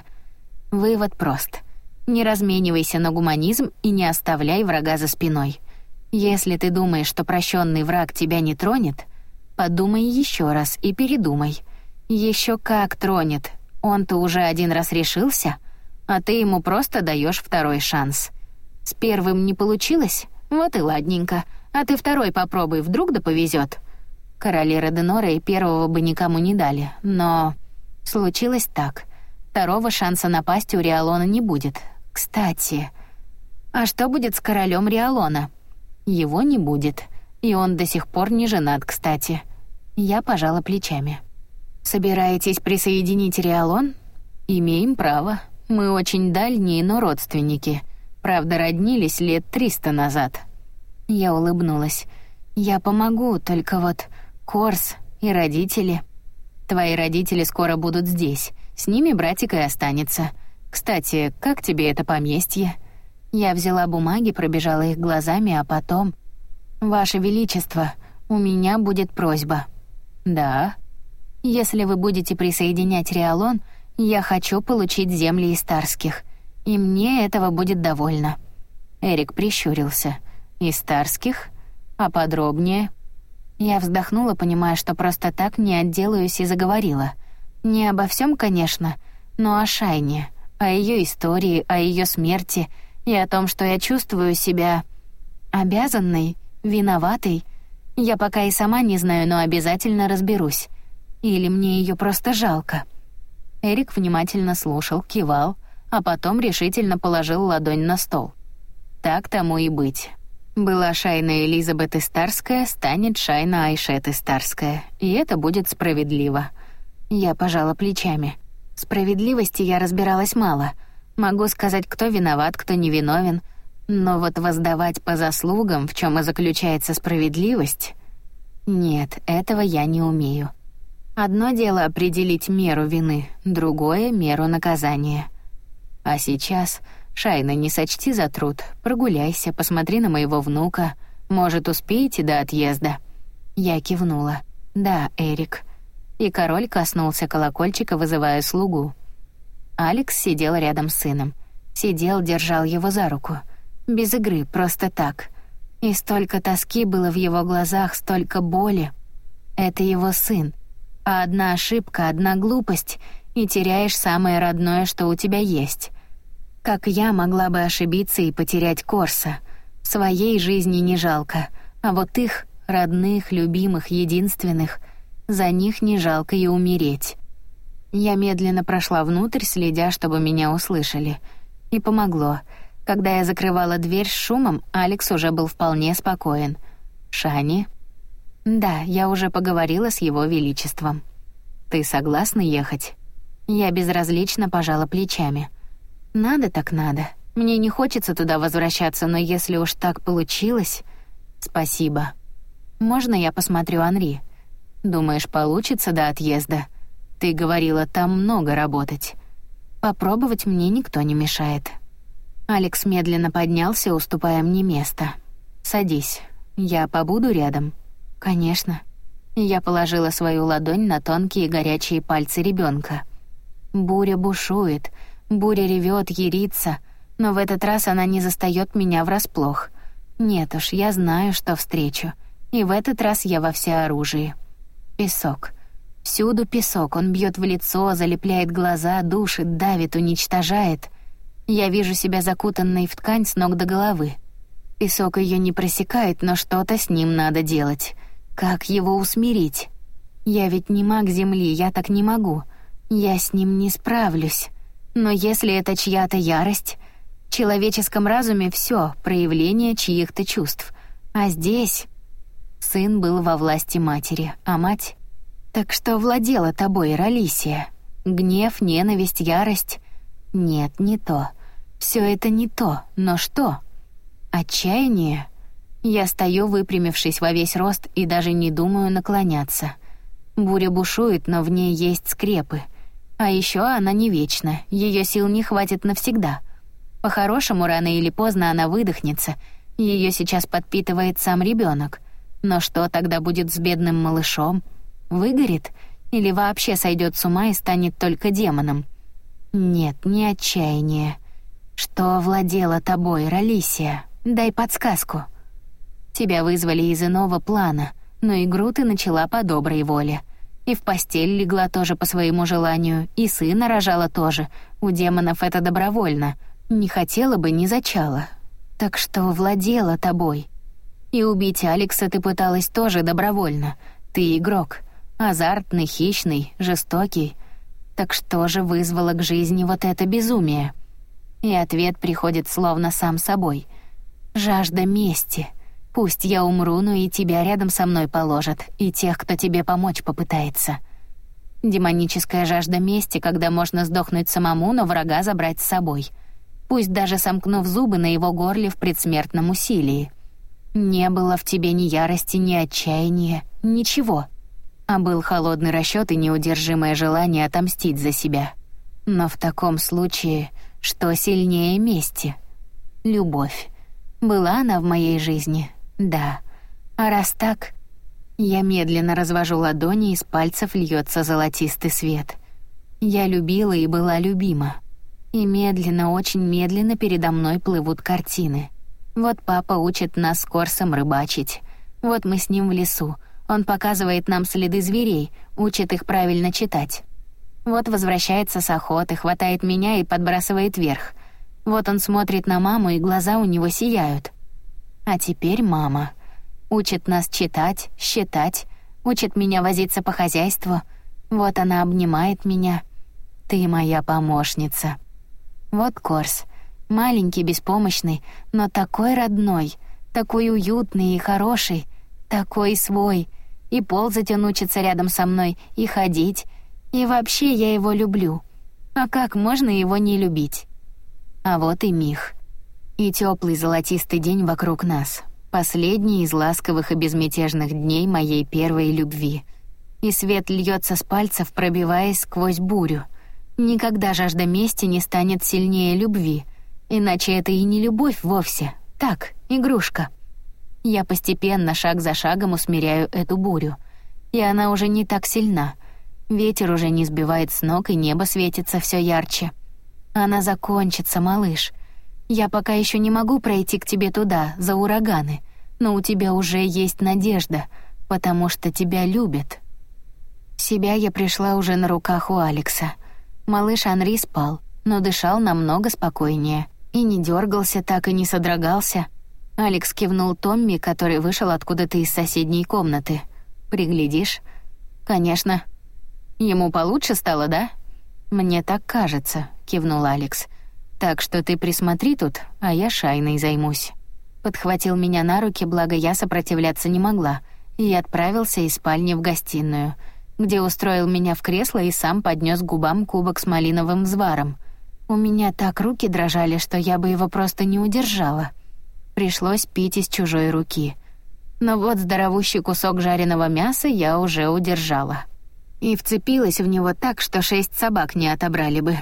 Вывод прост. Не разменивайся на гуманизм и не оставляй врага за спиной. Если ты думаешь, что прощенный враг тебя не тронет, подумай еще раз и передумай. Еще как тронет. Он-то уже один раз решился, а ты ему просто даешь второй шанс. С первым не получилось? Вот и ладненько. А ты второй попробуй, вдруг да повезет. Короли Роденора и первого бы никому не дали, но случилось так. Второго шанса напасть у Риалона не будет. Кстати, а что будет с королем Риалона? Его не будет, и он до сих пор не женат, кстати. Я пожала плечами. Собираетесь присоединить Риалон? Имеем право. Мы очень дальние, но родственники. Правда, роднились лет триста назад. Я улыбнулась. Я помогу, только вот Корс и родители. Твои родители скоро будут здесь. С ними братик и останется. Кстати, как тебе это поместье? Я взяла бумаги, пробежала их глазами, а потом... Ваше Величество, у меня будет просьба. Да? Если вы будете присоединять Риалон, я хочу получить земли Истарских, и мне этого будет довольно. Эрик прищурился. Истарских? А подробнее? Я вздохнула, понимая, что просто так не отделаюсь, и заговорила. Не обо всем, конечно, но о Шайне, о ее истории, о ее смерти и о том, что я чувствую себя обязанной, виноватой. Я пока и сама не знаю, но обязательно разберусь. Или мне ее просто жалко. Эрик внимательно слушал, кивал, а потом решительно положил ладонь на стол. Так тому и быть. Была Шайна Элизабет Истарская, станет Шайна Айшет Истарская, и это будет справедливо. Я пожала плечами. В справедливости я разбиралась мало. Могу сказать, кто виноват, кто невиновен, но вот воздавать по заслугам, в чем и заключается справедливость... Нет, этого я не умею. Одно дело определить меру вины, другое — меру наказания. А сейчас, Шайна, не сочти за труд, прогуляйся, посмотри на моего внука. Может, успеете до отъезда?» Я кивнула. «Да, Эрик». И король коснулся колокольчика, вызывая слугу. Алекс сидел рядом с сыном. Сидел, держал его за руку. Без игры, просто так. И столько тоски было в его глазах, столько боли. Это его сын. А одна ошибка, одна глупость, и теряешь самое родное, что у тебя есть. Как я могла бы ошибиться и потерять Корса? Своей жизни не жалко, а вот их, родных, любимых, единственных, за них не жалко и умереть. Я медленно прошла внутрь, следя, чтобы меня услышали. И помогло. Когда я закрывала дверь с шумом, Алекс уже был вполне спокоен. «Шани?» «Да, я уже поговорила с его величеством». «Ты согласна ехать?» Я безразлично пожала плечами. «Надо так надо. Мне не хочется туда возвращаться, но если уж так получилось...» «Спасибо. Можно я посмотрю Анри? Думаешь, получится до отъезда? Ты говорила, там много работать. Попробовать мне никто не мешает». Алекс медленно поднялся, уступая мне место. «Садись. Я побуду рядом?» «Конечно». Я положила свою ладонь на тонкие горячие пальцы ребенка. Буря бушует, буря ревет, ярится, но в этот раз она не застаёт меня врасплох. Нет уж, я знаю, что встречу, и в этот раз я во всеоружии. Песок. Всюду песок, он бьет в лицо, залепляет глаза, душит, давит, уничтожает. Я вижу себя закутанной в ткань с ног до головы. Песок ее не просекает, но что-то с ним надо делать. Как его усмирить? Я ведь не маг земли, я так не могу. Я с ним не справлюсь. Но если это чья-то ярость, в человеческом разуме все проявление чьих-то чувств. А здесь сын был во власти матери, а мать... Так что владела тобой, Ралисия? Гнев, ненависть, ярость? Нет, не то. Все это не то, но что? Отчаяние? Я стою, выпрямившись во весь рост, и даже не думаю наклоняться. Буря бушует, но в ней есть скрепы. А еще она не вечна, ее сил не хватит навсегда. По-хорошему, рано или поздно она выдохнется, ее сейчас подпитывает сам ребенок. Но что тогда будет с бедным малышом? Выгорит? Или вообще сойдет с ума и станет только демоном? Нет, не отчаяние. Что овладело тобой, Ралисия? Дай подсказку. Тебя вызвали из иного плана, но игру ты начала по доброй воле. И в постель легла тоже по своему желанию, и сына рожала тоже. У демонов это добровольно. Не хотела бы, не зачала. Так что владела тобой. И убить Алекса ты пыталась тоже добровольно. Ты игрок. Азартный, хищный, жестокий. Так что же вызвало к жизни вот это безумие? И ответ приходит словно сам собой. Жажда мести. Пусть я умру, но и тебя рядом со мной положат, и тех, кто тебе помочь попытается. Демоническая жажда мести, когда можно сдохнуть самому, но врага забрать с собой. Пусть даже сомкнув зубы на его горле в предсмертном усилии. Не было в тебе ни ярости, ни отчаяния, ничего. А был холодный расчёт и неудержимое желание отомстить за себя. Но в таком случае, что сильнее мести? Любовь. Была она в моей жизни? Да. А раз так... Я медленно развожу ладони, из пальцев льется золотистый свет. Я любила и была любима. И медленно, очень медленно передо мной плывут картины. Вот папа учит нас с Корсом рыбачить. Вот мы с ним в лесу. Он показывает нам следы зверей, учит их правильно читать. Вот возвращается с охоты, хватает меня и подбрасывает вверх. Вот он смотрит на маму, и глаза у него сияют. А теперь мама учит нас читать, считать, учит меня возиться по хозяйству. Вот она обнимает меня. Ты моя помощница. Вот Корс, маленький, беспомощный, но такой родной, такой уютный и хороший, такой свой. И ползать он учится рядом со мной, и ходить. И вообще я его люблю. А как можно его не любить? А вот и Мих. И теплый золотистый день вокруг нас. Последний из ласковых и безмятежных дней моей первой любви. И свет льется с пальцев, пробиваясь сквозь бурю. Никогда жажда мести не станет сильнее любви. Иначе это и не любовь вовсе. Так, игрушка. Я постепенно, шаг за шагом усмиряю эту бурю. И она уже не так сильна. Ветер уже не сбивает с ног, и небо светится все ярче. Она закончится, малыш. Я пока еще не могу пройти к тебе туда, за ураганы. Но у тебя уже есть надежда, потому что тебя любят. В себя я пришла уже на руках у Алекса. Малыш Анри спал, но дышал намного спокойнее. И не дергался так, и не содрогался. Алекс кивнул Томми, который вышел откуда-то из соседней комнаты. «Приглядишь?» «Конечно». «Ему получше стало, да?» «Мне так кажется», — кивнул Алекс. «Так что ты присмотри тут, а я Шайной займусь». Подхватил меня на руки, благо я сопротивляться не могла, и отправился из спальни в гостиную, где устроил меня в кресло и сам поднес к губам кубок с малиновым взваром. У меня так руки дрожали, что я бы его просто не удержала. Пришлось пить из чужой руки. Но вот здоровущий кусок жареного мяса я уже удержала. И вцепилась в него так, что шесть собак не отобрали бы.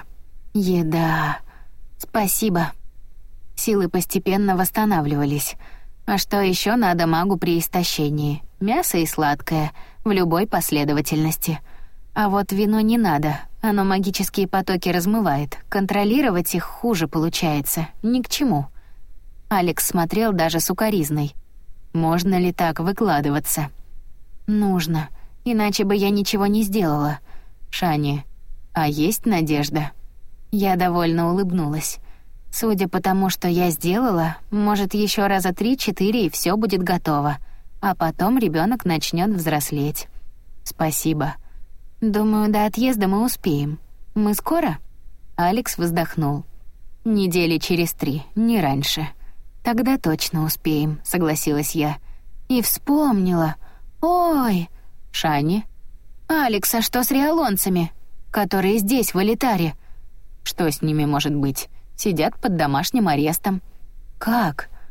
Еда. Спасибо. Силы постепенно восстанавливались. А что еще надо магу при истощении? Мясо и сладкое, в любой последовательности. А вот вино не надо, оно магические потоки размывает. Контролировать их хуже получается, ни к чему. Алекс смотрел даже сукоризной. Можно ли так выкладываться? Нужно, иначе бы я ничего не сделала. Шани, а есть надежда? Я довольно улыбнулась. Судя по тому, что я сделала, может, еще раза три-четыре и все будет готово. А потом ребенок начнет взрослеть. Спасибо. Думаю, до отъезда мы успеем. Мы скоро? Алекс вздохнул. Недели через три, не раньше. Тогда точно успеем, согласилась я. И вспомнила. Ой, Шани. Алекс, а что с реалонцами, которые здесь, в Элитаре? Что с ними может быть? Сидят под домашним арестом. Как?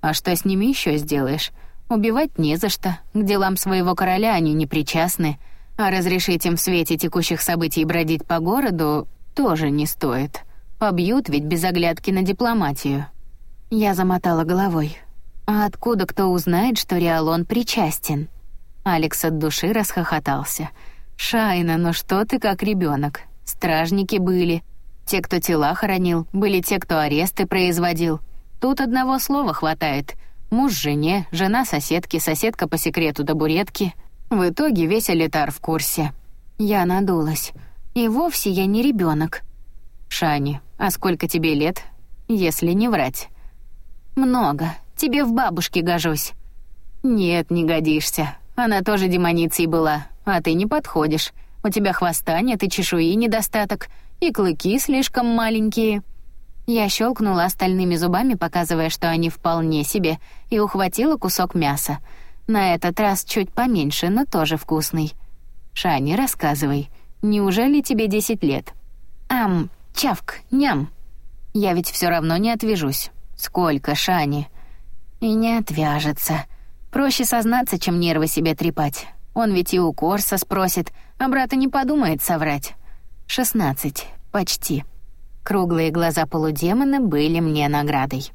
А что с ними еще сделаешь? Убивать не за что, к делам своего короля они не причастны, а разрешить им в свете текущих событий бродить по городу тоже не стоит. Побьют ведь без оглядки на дипломатию. Я замотала головой. А откуда кто узнает, что Риалон причастен? Алекс от души расхохотался. «Шайна, ну что ты как ребенок? Стражники были. Те, кто тела хоронил, были те, кто аресты производил. Тут одного слова хватает. Муж жене, жена соседке, соседка по секрету табуретки. В итоге весь элитар в курсе». Я надулась. «И вовсе я не ребенок. «Шани, а сколько тебе лет, если не врать?» «Много. Тебе в бабушке гожусь». «Нет, не годишься. Она тоже демоницей была, а ты не подходишь. У тебя хвоста нет и чешуи недостаток, и клыки слишком маленькие». Я щелкнула остальными зубами, показывая, что они вполне себе, и ухватила кусок мяса. На этот раз чуть поменьше, но тоже вкусный. «Шани, рассказывай, неужели тебе десять лет?» «Ам, чавк, ням. Я ведь все равно не отвяжусь. Сколько, Шани?» «И не отвяжется. Проще сознаться, чем нервы себе трепать. Он ведь и у Корса спросит, а брата не подумает соврать. Шестнадцать, почти». Круглые глаза полудемона были мне наградой.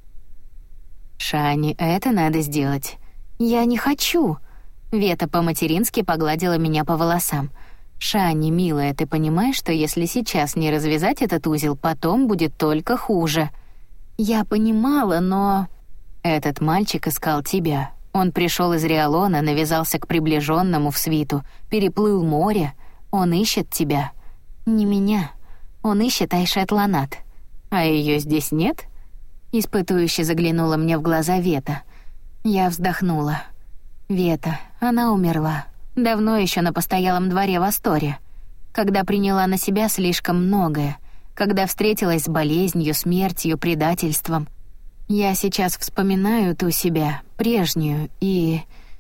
«Шани, это надо сделать». «Я не хочу». Вета по-матерински погладила меня по волосам. «Шани, милая, ты понимаешь, что если сейчас не развязать этот узел, потом будет только хуже?» «Я понимала, но...» «Этот мальчик искал тебя. Он пришел из Риалона, навязался к приближенному в свиту, переплыл море. Он ищет тебя. Не меня. Он ищет Айшет Ланат. А ее здесь нет?» Испытующе заглянула мне в глаза Вета. Я вздохнула. Вета, она умерла. Давно еще на постоялом дворе в Асторе. Когда приняла на себя слишком многое. Когда встретилась с болезнью, смертью, предательством. Я сейчас вспоминаю ту себя, прежнюю, и...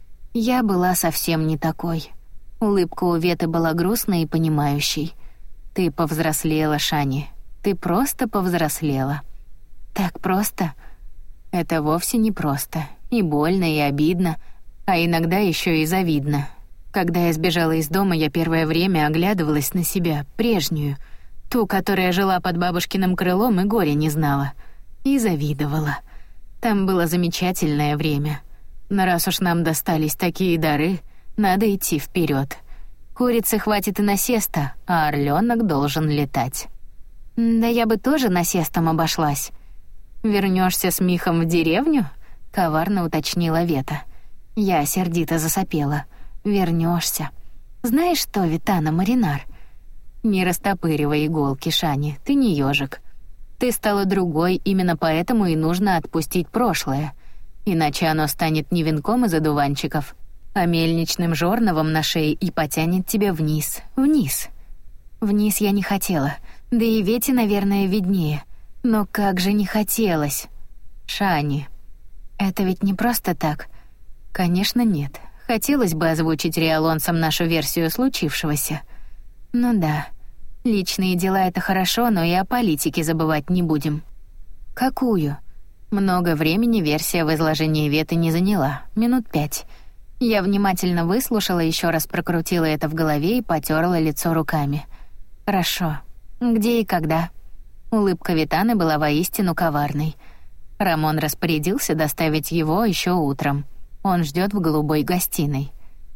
Я была совсем не такой. Улыбка у Веты была грустной и понимающей. «Ты повзрослела, Шани. Ты просто повзрослела». «Так просто?» «Это вовсе не просто. И больно, и обидно, а иногда еще и завидно. Когда я сбежала из дома, я первое время оглядывалась на себя, прежнюю, ту, которая жила под бабушкиным крылом и горя не знала, и завидовала. Там было замечательное время. Но раз уж нам достались такие дары, надо идти вперед. Курицы хватит и насеста, а орленок должен летать». «Да я бы тоже насестом обошлась». «Вернешься с Михом в деревню?» — коварно уточнила Вета. Я сердито засопела. «Вернешься. Знаешь что, Витана Маринар?» «Не растопыривай иголки, Шани, ты не ежик. Ты стала другой, именно поэтому и нужно отпустить прошлое. Иначе оно станет не венком из одуванчиков, а мельничным жорновом на шее и потянет тебя вниз, вниз». Вниз я не хотела, да и Вете, наверное, виднее. Но как же не хотелось. «Шани, это ведь не просто так». «Конечно, нет. Хотелось бы озвучить риалонцам нашу версию случившегося. Ну да, личные дела — это хорошо, но и о политике забывать не будем». «Какую?» Много времени версия в изложении Веты не заняла, минут пять. Я внимательно выслушала, еще раз прокрутила это в голове и потёрла лицо руками. «Хорошо. Где и когда?» Улыбка Витаны была воистину коварной. Рамон распорядился доставить его еще утром. Он ждет в голубой гостиной.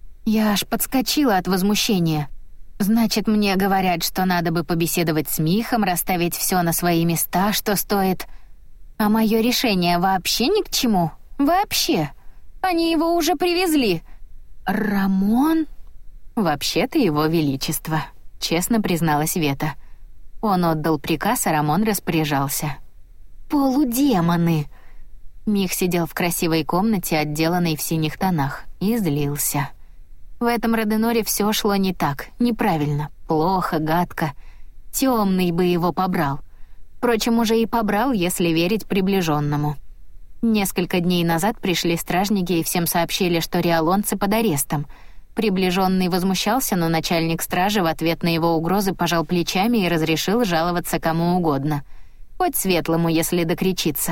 Я аж подскочила от возмущения. Значит, мне говорят, что надо бы побеседовать с Михом, расставить все на свои места, что стоит. А мое решение вообще ни к чему? Вообще. Они его уже привезли. Рамон? Вообще-то его величество, честно призналась Вета. Он отдал приказ, а Рамон распоряжался. Полудемоны. Мих сидел в красивой комнате, отделанной в синих тонах, и злился. В этом Роденоре все шло не так, неправильно, плохо, гадко. Темный бы его побрал. Впрочем, уже и побрал, если верить приближенному. Несколько дней назад пришли стражники и всем сообщили, что риалонцы под арестом. Приближенный возмущался, но начальник стражи в ответ на его угрозы пожал плечами и разрешил жаловаться кому угодно. Хоть светлому, если докричится.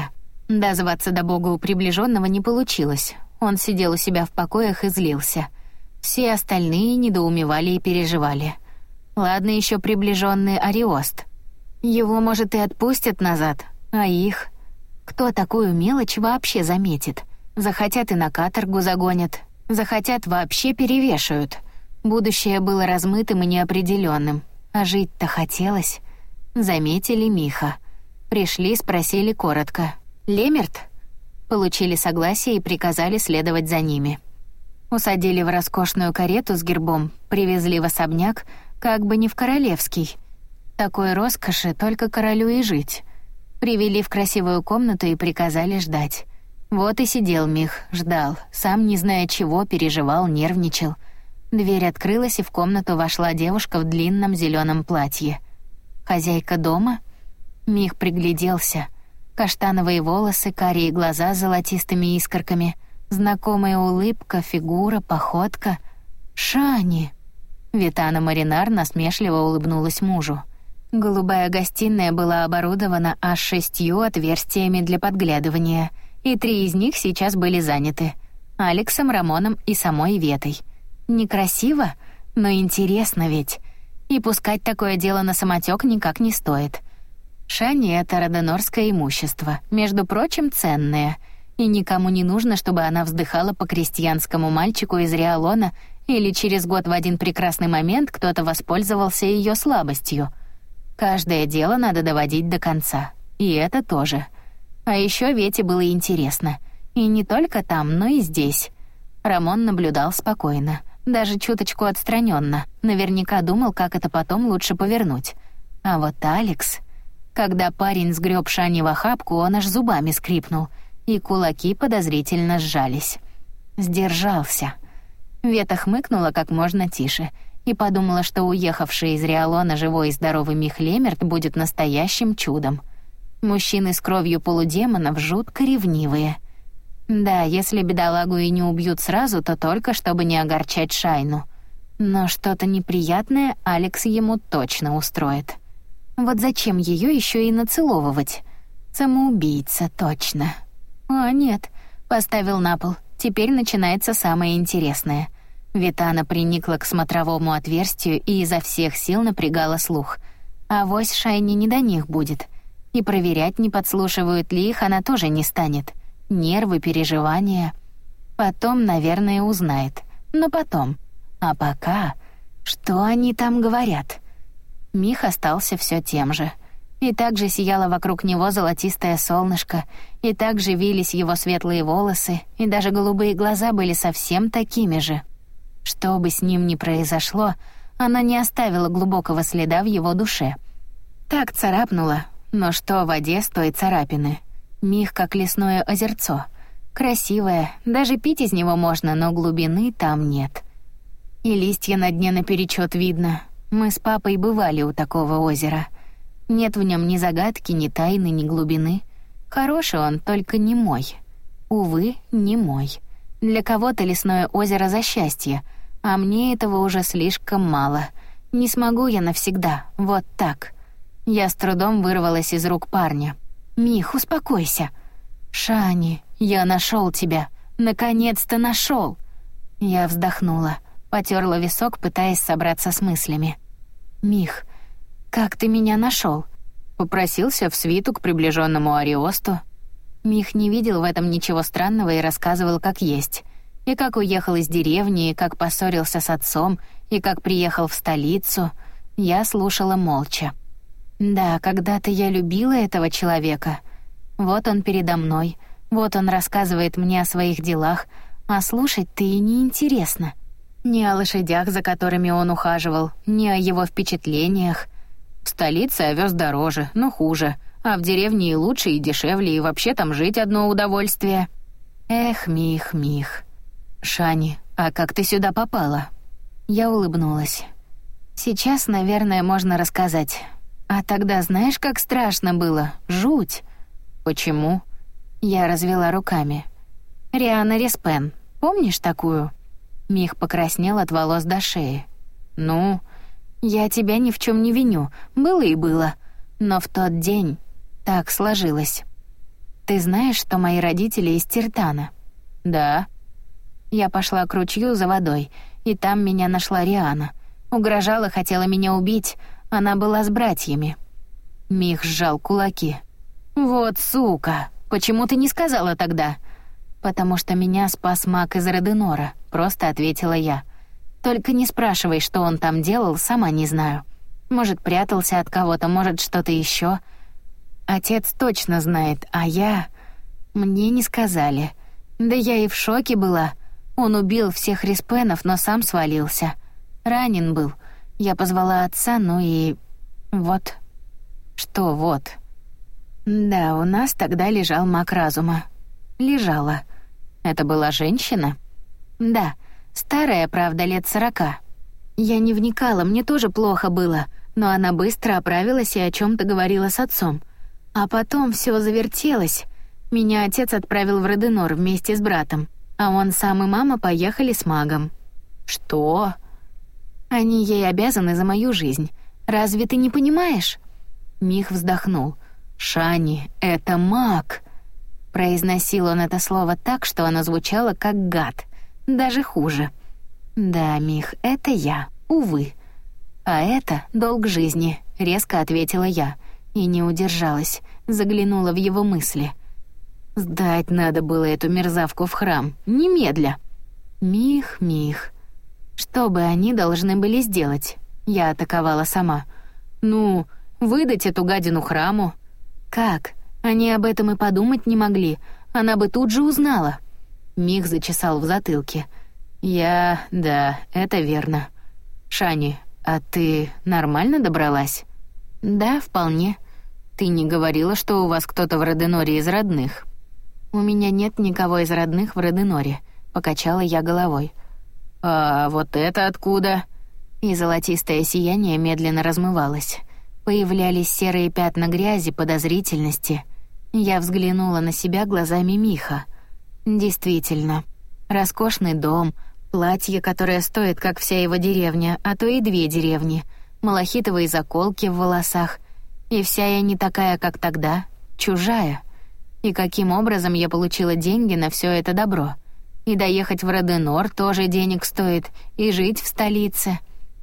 Дозваться до бога у приближенного не получилось. Он сидел у себя в покоях и злился. Все остальные недоумевали и переживали. Ладно еще приближенный Ариост. Его, может, и отпустят назад, а их... Кто такую мелочь вообще заметит? Захотят и на каторгу загонят, захотят вообще перевешают. Будущее было размытым и неопределенным, а жить-то хотелось. Заметили Миха. Пришли, спросили коротко. «Лемерт?» Получили согласие и приказали следовать за ними. Усадили в роскошную карету с гербом, привезли в особняк, как бы не в королевский. Такой роскоши только королю и жить. Привели в красивую комнату и приказали ждать. Вот и сидел Мих, ждал, сам не зная чего, переживал, нервничал. Дверь открылась, и в комнату вошла девушка в длинном зеленом платье. Хозяйка дома? Мих пригляделся. Каштановые волосы, карие глаза с золотистыми искорками, знакомая улыбка, фигура, походка. «Шани!» Витана Маринар насмешливо улыбнулась мужу. Голубая гостиная была оборудована аж шестью отверстиями для подглядывания, и три из них сейчас были заняты — Алексом, Рамоном и самой Ветой. Некрасиво, но интересно ведь. И пускать такое дело на самотек никак не стоит. Шани — это родонорское имущество, между прочим, ценное, и никому не нужно, чтобы она вздыхала по крестьянскому мальчику из Риалона или через год в один прекрасный момент кто-то воспользовался ее слабостью. Каждое дело надо доводить до конца, и это тоже. А еще Вете было интересно. И не только там, но и здесь. Рамон наблюдал спокойно, даже чуточку отстраненно. Наверняка думал, как это потом лучше повернуть. А вот Алекс... Когда парень сгреб Шани в охапку, он аж зубами скрипнул, и кулаки подозрительно сжались. Сдержался. Вета хмыкнула как можно тише и подумала, что уехавший из Риалона живой и здоровый Мих Лемерт будет настоящим чудом. Мужчины с кровью полудемонов жутко ревнивые. Да, если бедолагу и не убьют сразу, то только чтобы не огорчать Шайну. Но что-то неприятное Алекс ему точно устроит. Вот зачем ее еще и нацеловывать? Самоубийца, точно. А нет, поставил на пол. Теперь начинается самое интересное. Витана приникла к смотровому отверстию и изо всех сил напрягала слух. Авось Шайне не до них будет. И проверять, не подслушивают ли их, она тоже не станет. Нервы, переживания. Потом, наверное, узнает. Но потом. А пока... Что они там говорят? Мих остался все тем же. И также сияло вокруг него золотистое солнышко, и также вились его светлые волосы, и даже голубые глаза были совсем такими же. Что бы с ним ни произошло, она не оставила глубокого следа в его душе. Так царапнула, но что в воде с той царапины? Мих как лесное озерцо. Красивое, даже пить из него можно, но глубины там нет. И листья на дне наперечёт видно. Мы с папой бывали у такого озера. Нет в нем ни загадки, ни тайны, ни глубины. Хороший он, только не мой. Увы, не мой. Для кого-то лесное озеро за счастье, а мне этого уже слишком мало. Не смогу я навсегда, вот так. Я с трудом вырвалась из рук парня. «Мих, успокойся». «Шани, я нашел тебя. Наконец-то нашел». Я вздохнула. Потерла висок, пытаясь собраться с мыслями. «Мих, как ты меня нашел? Попросился в свиту к приближенному Ариосту. Мих не видел в этом ничего странного и рассказывал как есть. И как уехал из деревни, и как поссорился с отцом, и как приехал в столицу. Я слушала молча. Да, когда-то я любила этого человека. Вот он передо мной, вот он рассказывает мне о своих делах, а слушать-то и неинтересно. Ни о лошадях, за которыми он ухаживал, ни о его впечатлениях. В столице овес дороже, но хуже, а в деревне и лучше, и дешевле, и вообще там жить одно удовольствие. Эх, Мих, Мих. Шани, а как ты сюда попала? Я улыбнулась. Сейчас, наверное, можно рассказать. А тогда знаешь, как страшно было? Жуть. Почему? Я развела руками. Риана Респен, помнишь такую? Мих покраснел от волос до шеи. «Ну, я тебя ни в чем не виню, было и было. Но в тот день так сложилось». ты знаешь, что мои родители из Тиртана?» «Да». Я пошла к ручью за водой, и там меня нашла Риана. Угрожала, хотела меня убить, она была с братьями. Мих сжал кулаки. «Вот сука! Почему ты не сказала тогда?» «Потому что меня спас маг из Роденора», — просто ответила я. «Только не спрашивай, что он там делал, сама не знаю. Может, прятался от кого-то, может, что-то еще. Отец точно знает, а я... Мне не сказали. Да я и в шоке была. Он убил всех респенов, но сам свалился. Ранен был. Я позвала отца, ну и... вот». «Что вот?» «Да, у нас тогда лежал маг разума». «Лежала». «Это была женщина?» «Да, старая, правда, лет сорока. Я не вникала, мне тоже плохо было, но она быстро оправилась и о чем-то говорила с отцом. А потом все завертелось. Меня отец отправил в Роденор вместе с братом, а он сам и мама поехали с магом». «Что?» «Они ей обязаны за мою жизнь. Разве ты не понимаешь?» Мих вздохнул. «Шани, это маг!» Произносил он это слово так, что оно звучало как гад. Даже хуже. «Да, Мих, это я, увы. А это долг жизни», — резко ответила я. И не удержалась, заглянула в его мысли. «Сдать надо было эту мерзавку в храм, немедля». «Мих, Мих, что бы они должны были сделать?» Я атаковала сама. «Ну, выдать эту гадину храму». «Как? Они об этом и подумать не могли. Она бы тут же узнала». Мих зачесал в затылке. «Я... да, это верно. Шани, а ты нормально добралась?» «Да, вполне. Ты не говорила, что у вас кто-то в Роденоре из родных?» «У меня нет никого из родных в Роденоре», — покачала я головой. «А вот это откуда?» И золотистое сияние медленно размывалось. Появлялись серые пятна грязи, подозрительности. Я взглянула на себя глазами Миха. Действительно, роскошный дом, платье, которое стоит, как вся его деревня, а то и две деревни, малахитовые заколки в волосах. И вся я не такая, как тогда, чужая. И каким образом я получила деньги на все это добро? И доехать в Роденор тоже денег стоит, и жить в столице.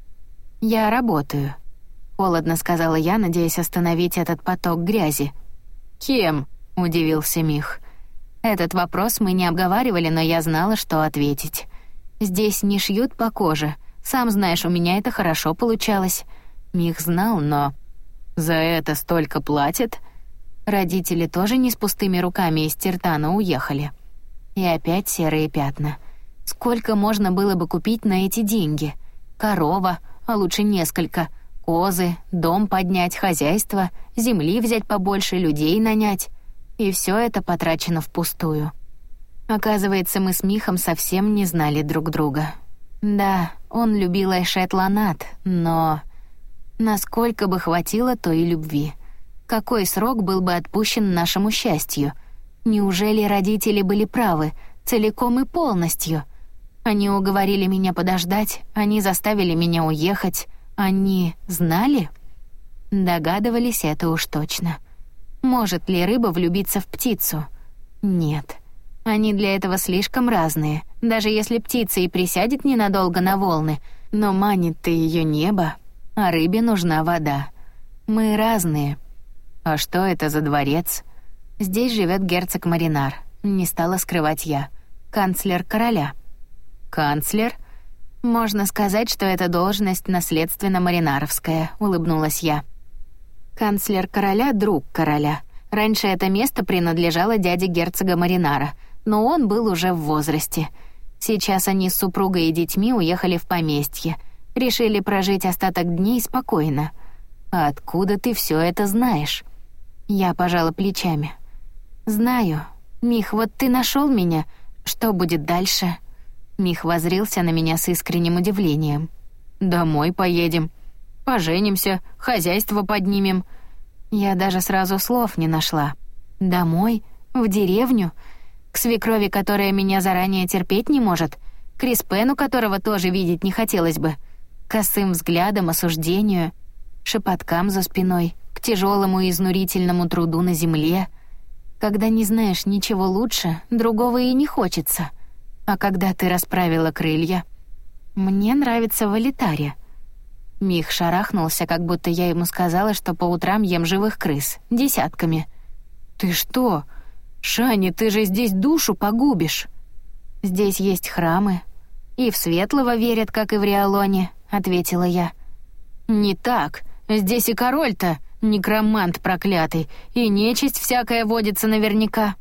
«Я работаю», — холодно сказала я, надеясь остановить этот поток грязи. «Кем?» — удивился Мих. Этот вопрос мы не обговаривали, но я знала, что ответить. «Здесь не шьют по коже. Сам знаешь, у меня это хорошо получалось». Мих знал, но... «За это столько платят?» Родители тоже не с пустыми руками из Тиртана уехали. И опять серые пятна. Сколько можно было бы купить на эти деньги? Корова, а лучше несколько. Козы, дом поднять, хозяйство, земли взять побольше, людей нанять. И все это потрачено впустую. Оказывается, мы с Михом совсем не знали друг друга. Да, он любил Айшет Ланат, но... насколько бы хватило той любви? Какой срок был бы отпущен нашему счастью? Неужели родители были правы, целиком и полностью? Они уговорили меня подождать, они заставили меня уехать. Они знали? Догадывались это уж точно. Может ли рыба влюбиться в птицу? Нет. Они для этого слишком разные. Даже если птица и присядет ненадолго на волны, но манит-то ее небо, а рыбе нужна вода. Мы разные. А что это за дворец? Здесь живет герцог Маринар. Не стала скрывать я. Канцлер короля. Канцлер? Можно сказать, что эта должность наследственно-маринаровская, улыбнулась я. Канцлер короля — друг короля. Раньше это место принадлежало дяде герцога Маринара, но он был уже в возрасте. Сейчас они с супругой и детьми уехали в поместье. Решили прожить остаток дней спокойно. А откуда ты все это знаешь? Я пожала плечами. Знаю. Мих, вот ты нашел меня. Что будет дальше? Мих воззрился на меня с искренним удивлением. «Домой поедем. Поженимся, хозяйство поднимем». Я даже сразу слов не нашла. «Домой? В деревню? К свекрови, которая меня заранее терпеть не может? К Риспену, которого тоже видеть не хотелось бы? Косым взглядом, осуждению, шепоткам за спиной, к тяжелому и изнурительному труду на земле? К Когда не знаешь ничего лучше, другого и не хочется. А когда ты расправила крылья... Мне нравится в элитаре. Мих шарахнулся, как будто я ему сказала, что по утрам ем живых крыс. Десятками. «Ты что? Шани, ты же здесь душу погубишь!» «Здесь есть храмы. И в светлого верят, как и в Риалоне», — ответила я. «Не так. Здесь и король-то некромант проклятый, и нечисть всякая водится наверняка».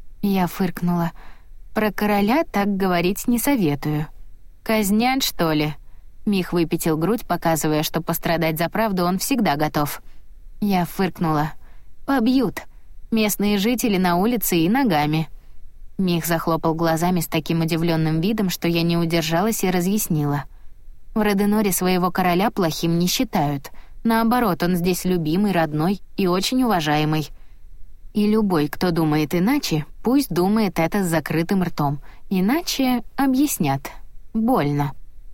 Я фыркнула. «Про короля так говорить не советую». «Казнят, что ли?» Мих выпятил грудь, показывая, что пострадать за правду он всегда готов. Я фыркнула. «Побьют. Местные жители на улице и ногами». Мих захлопал глазами с таким удивленным видом, что я не удержалась и разъяснила. В Реденоре своего короля плохим не считают. Наоборот, он здесь любимый, родной и очень уважаемый. И любой, кто думает иначе, пусть думает это с закрытым ртом. Иначе объяснят. Больно.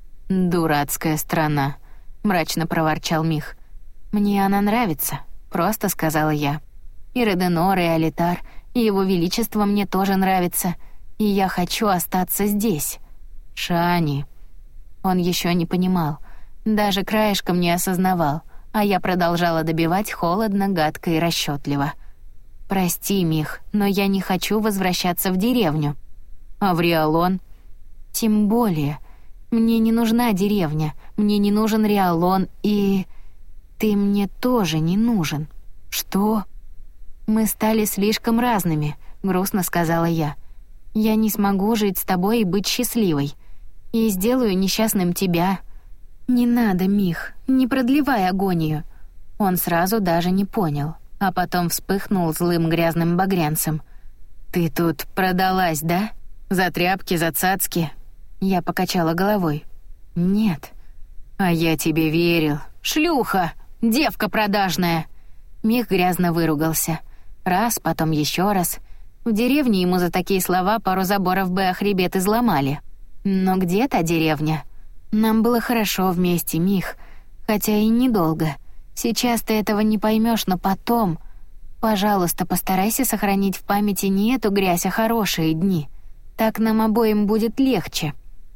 «Дурацкая страна», — мрачно проворчал Мих. «Мне она нравится», — просто сказала я. «И Реденор, и Алитар, и его величество мне тоже нравится, и я хочу остаться здесь». «Шани». Он еще не понимал, даже краешком не осознавал, а я продолжала добивать холодно, гадко и расчетливо. «Прости, Мих, но я не хочу возвращаться в деревню». «А в Риалон?» «Тем более. Мне не нужна деревня, мне не нужен Риалон, и... ты мне тоже не нужен». «Что?» «Мы стали слишком разными», — грустно сказала я. «Я не смогу жить с тобой и быть счастливой. И сделаю несчастным тебя». «Не надо, Мих, не продлевай агонию». Он сразу даже не понял, а потом вспыхнул злым грязным багрянцем. «Ты тут продалась, да? За тряпки, за цацки?» Я покачала головой. «Нет». «А я тебе верил. Шлюха! Девка продажная!» Мих грязно выругался. Раз, потом еще раз. В деревне ему за такие слова пару заборов бы охребет изломали. Но где та деревня? Нам было хорошо вместе, Мих. Хотя и недолго. Сейчас ты этого не поймешь, но потом... Пожалуйста, постарайся сохранить в памяти не эту грязь, а хорошие дни. Так нам обоим будет легче».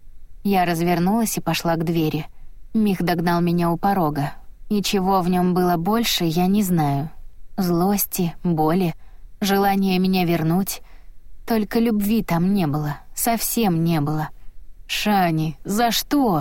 Я развернулась и пошла к двери. Мих догнал меня у порога. И чего в нем было больше, я не знаю. Злости, боли, желания меня вернуть. Только любви там не было, совсем не было. «Шани, за что?»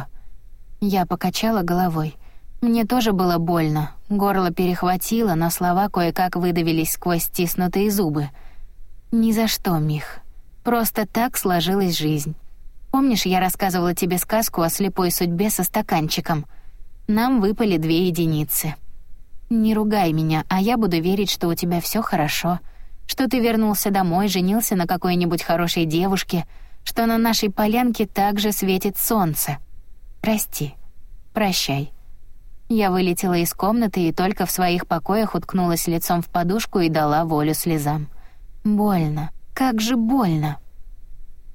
Я покачала головой. Мне тоже было больно. Горло перехватило, но слова кое-как выдавились сквозь стиснутые зубы. «Ни за что, Мих. Просто так сложилась жизнь. Помнишь, я рассказывала тебе сказку о слепой судьбе со стаканчиком? Нам выпали две единицы. Не ругай меня, а я буду верить, что у тебя все хорошо, что ты вернулся домой, женился на какой-нибудь хорошей девушке, что на нашей полянке также светит солнце. Прости. Прощай». Я вылетела из комнаты и только в своих покоях уткнулась лицом в подушку и дала волю слезам. Больно. Как же больно.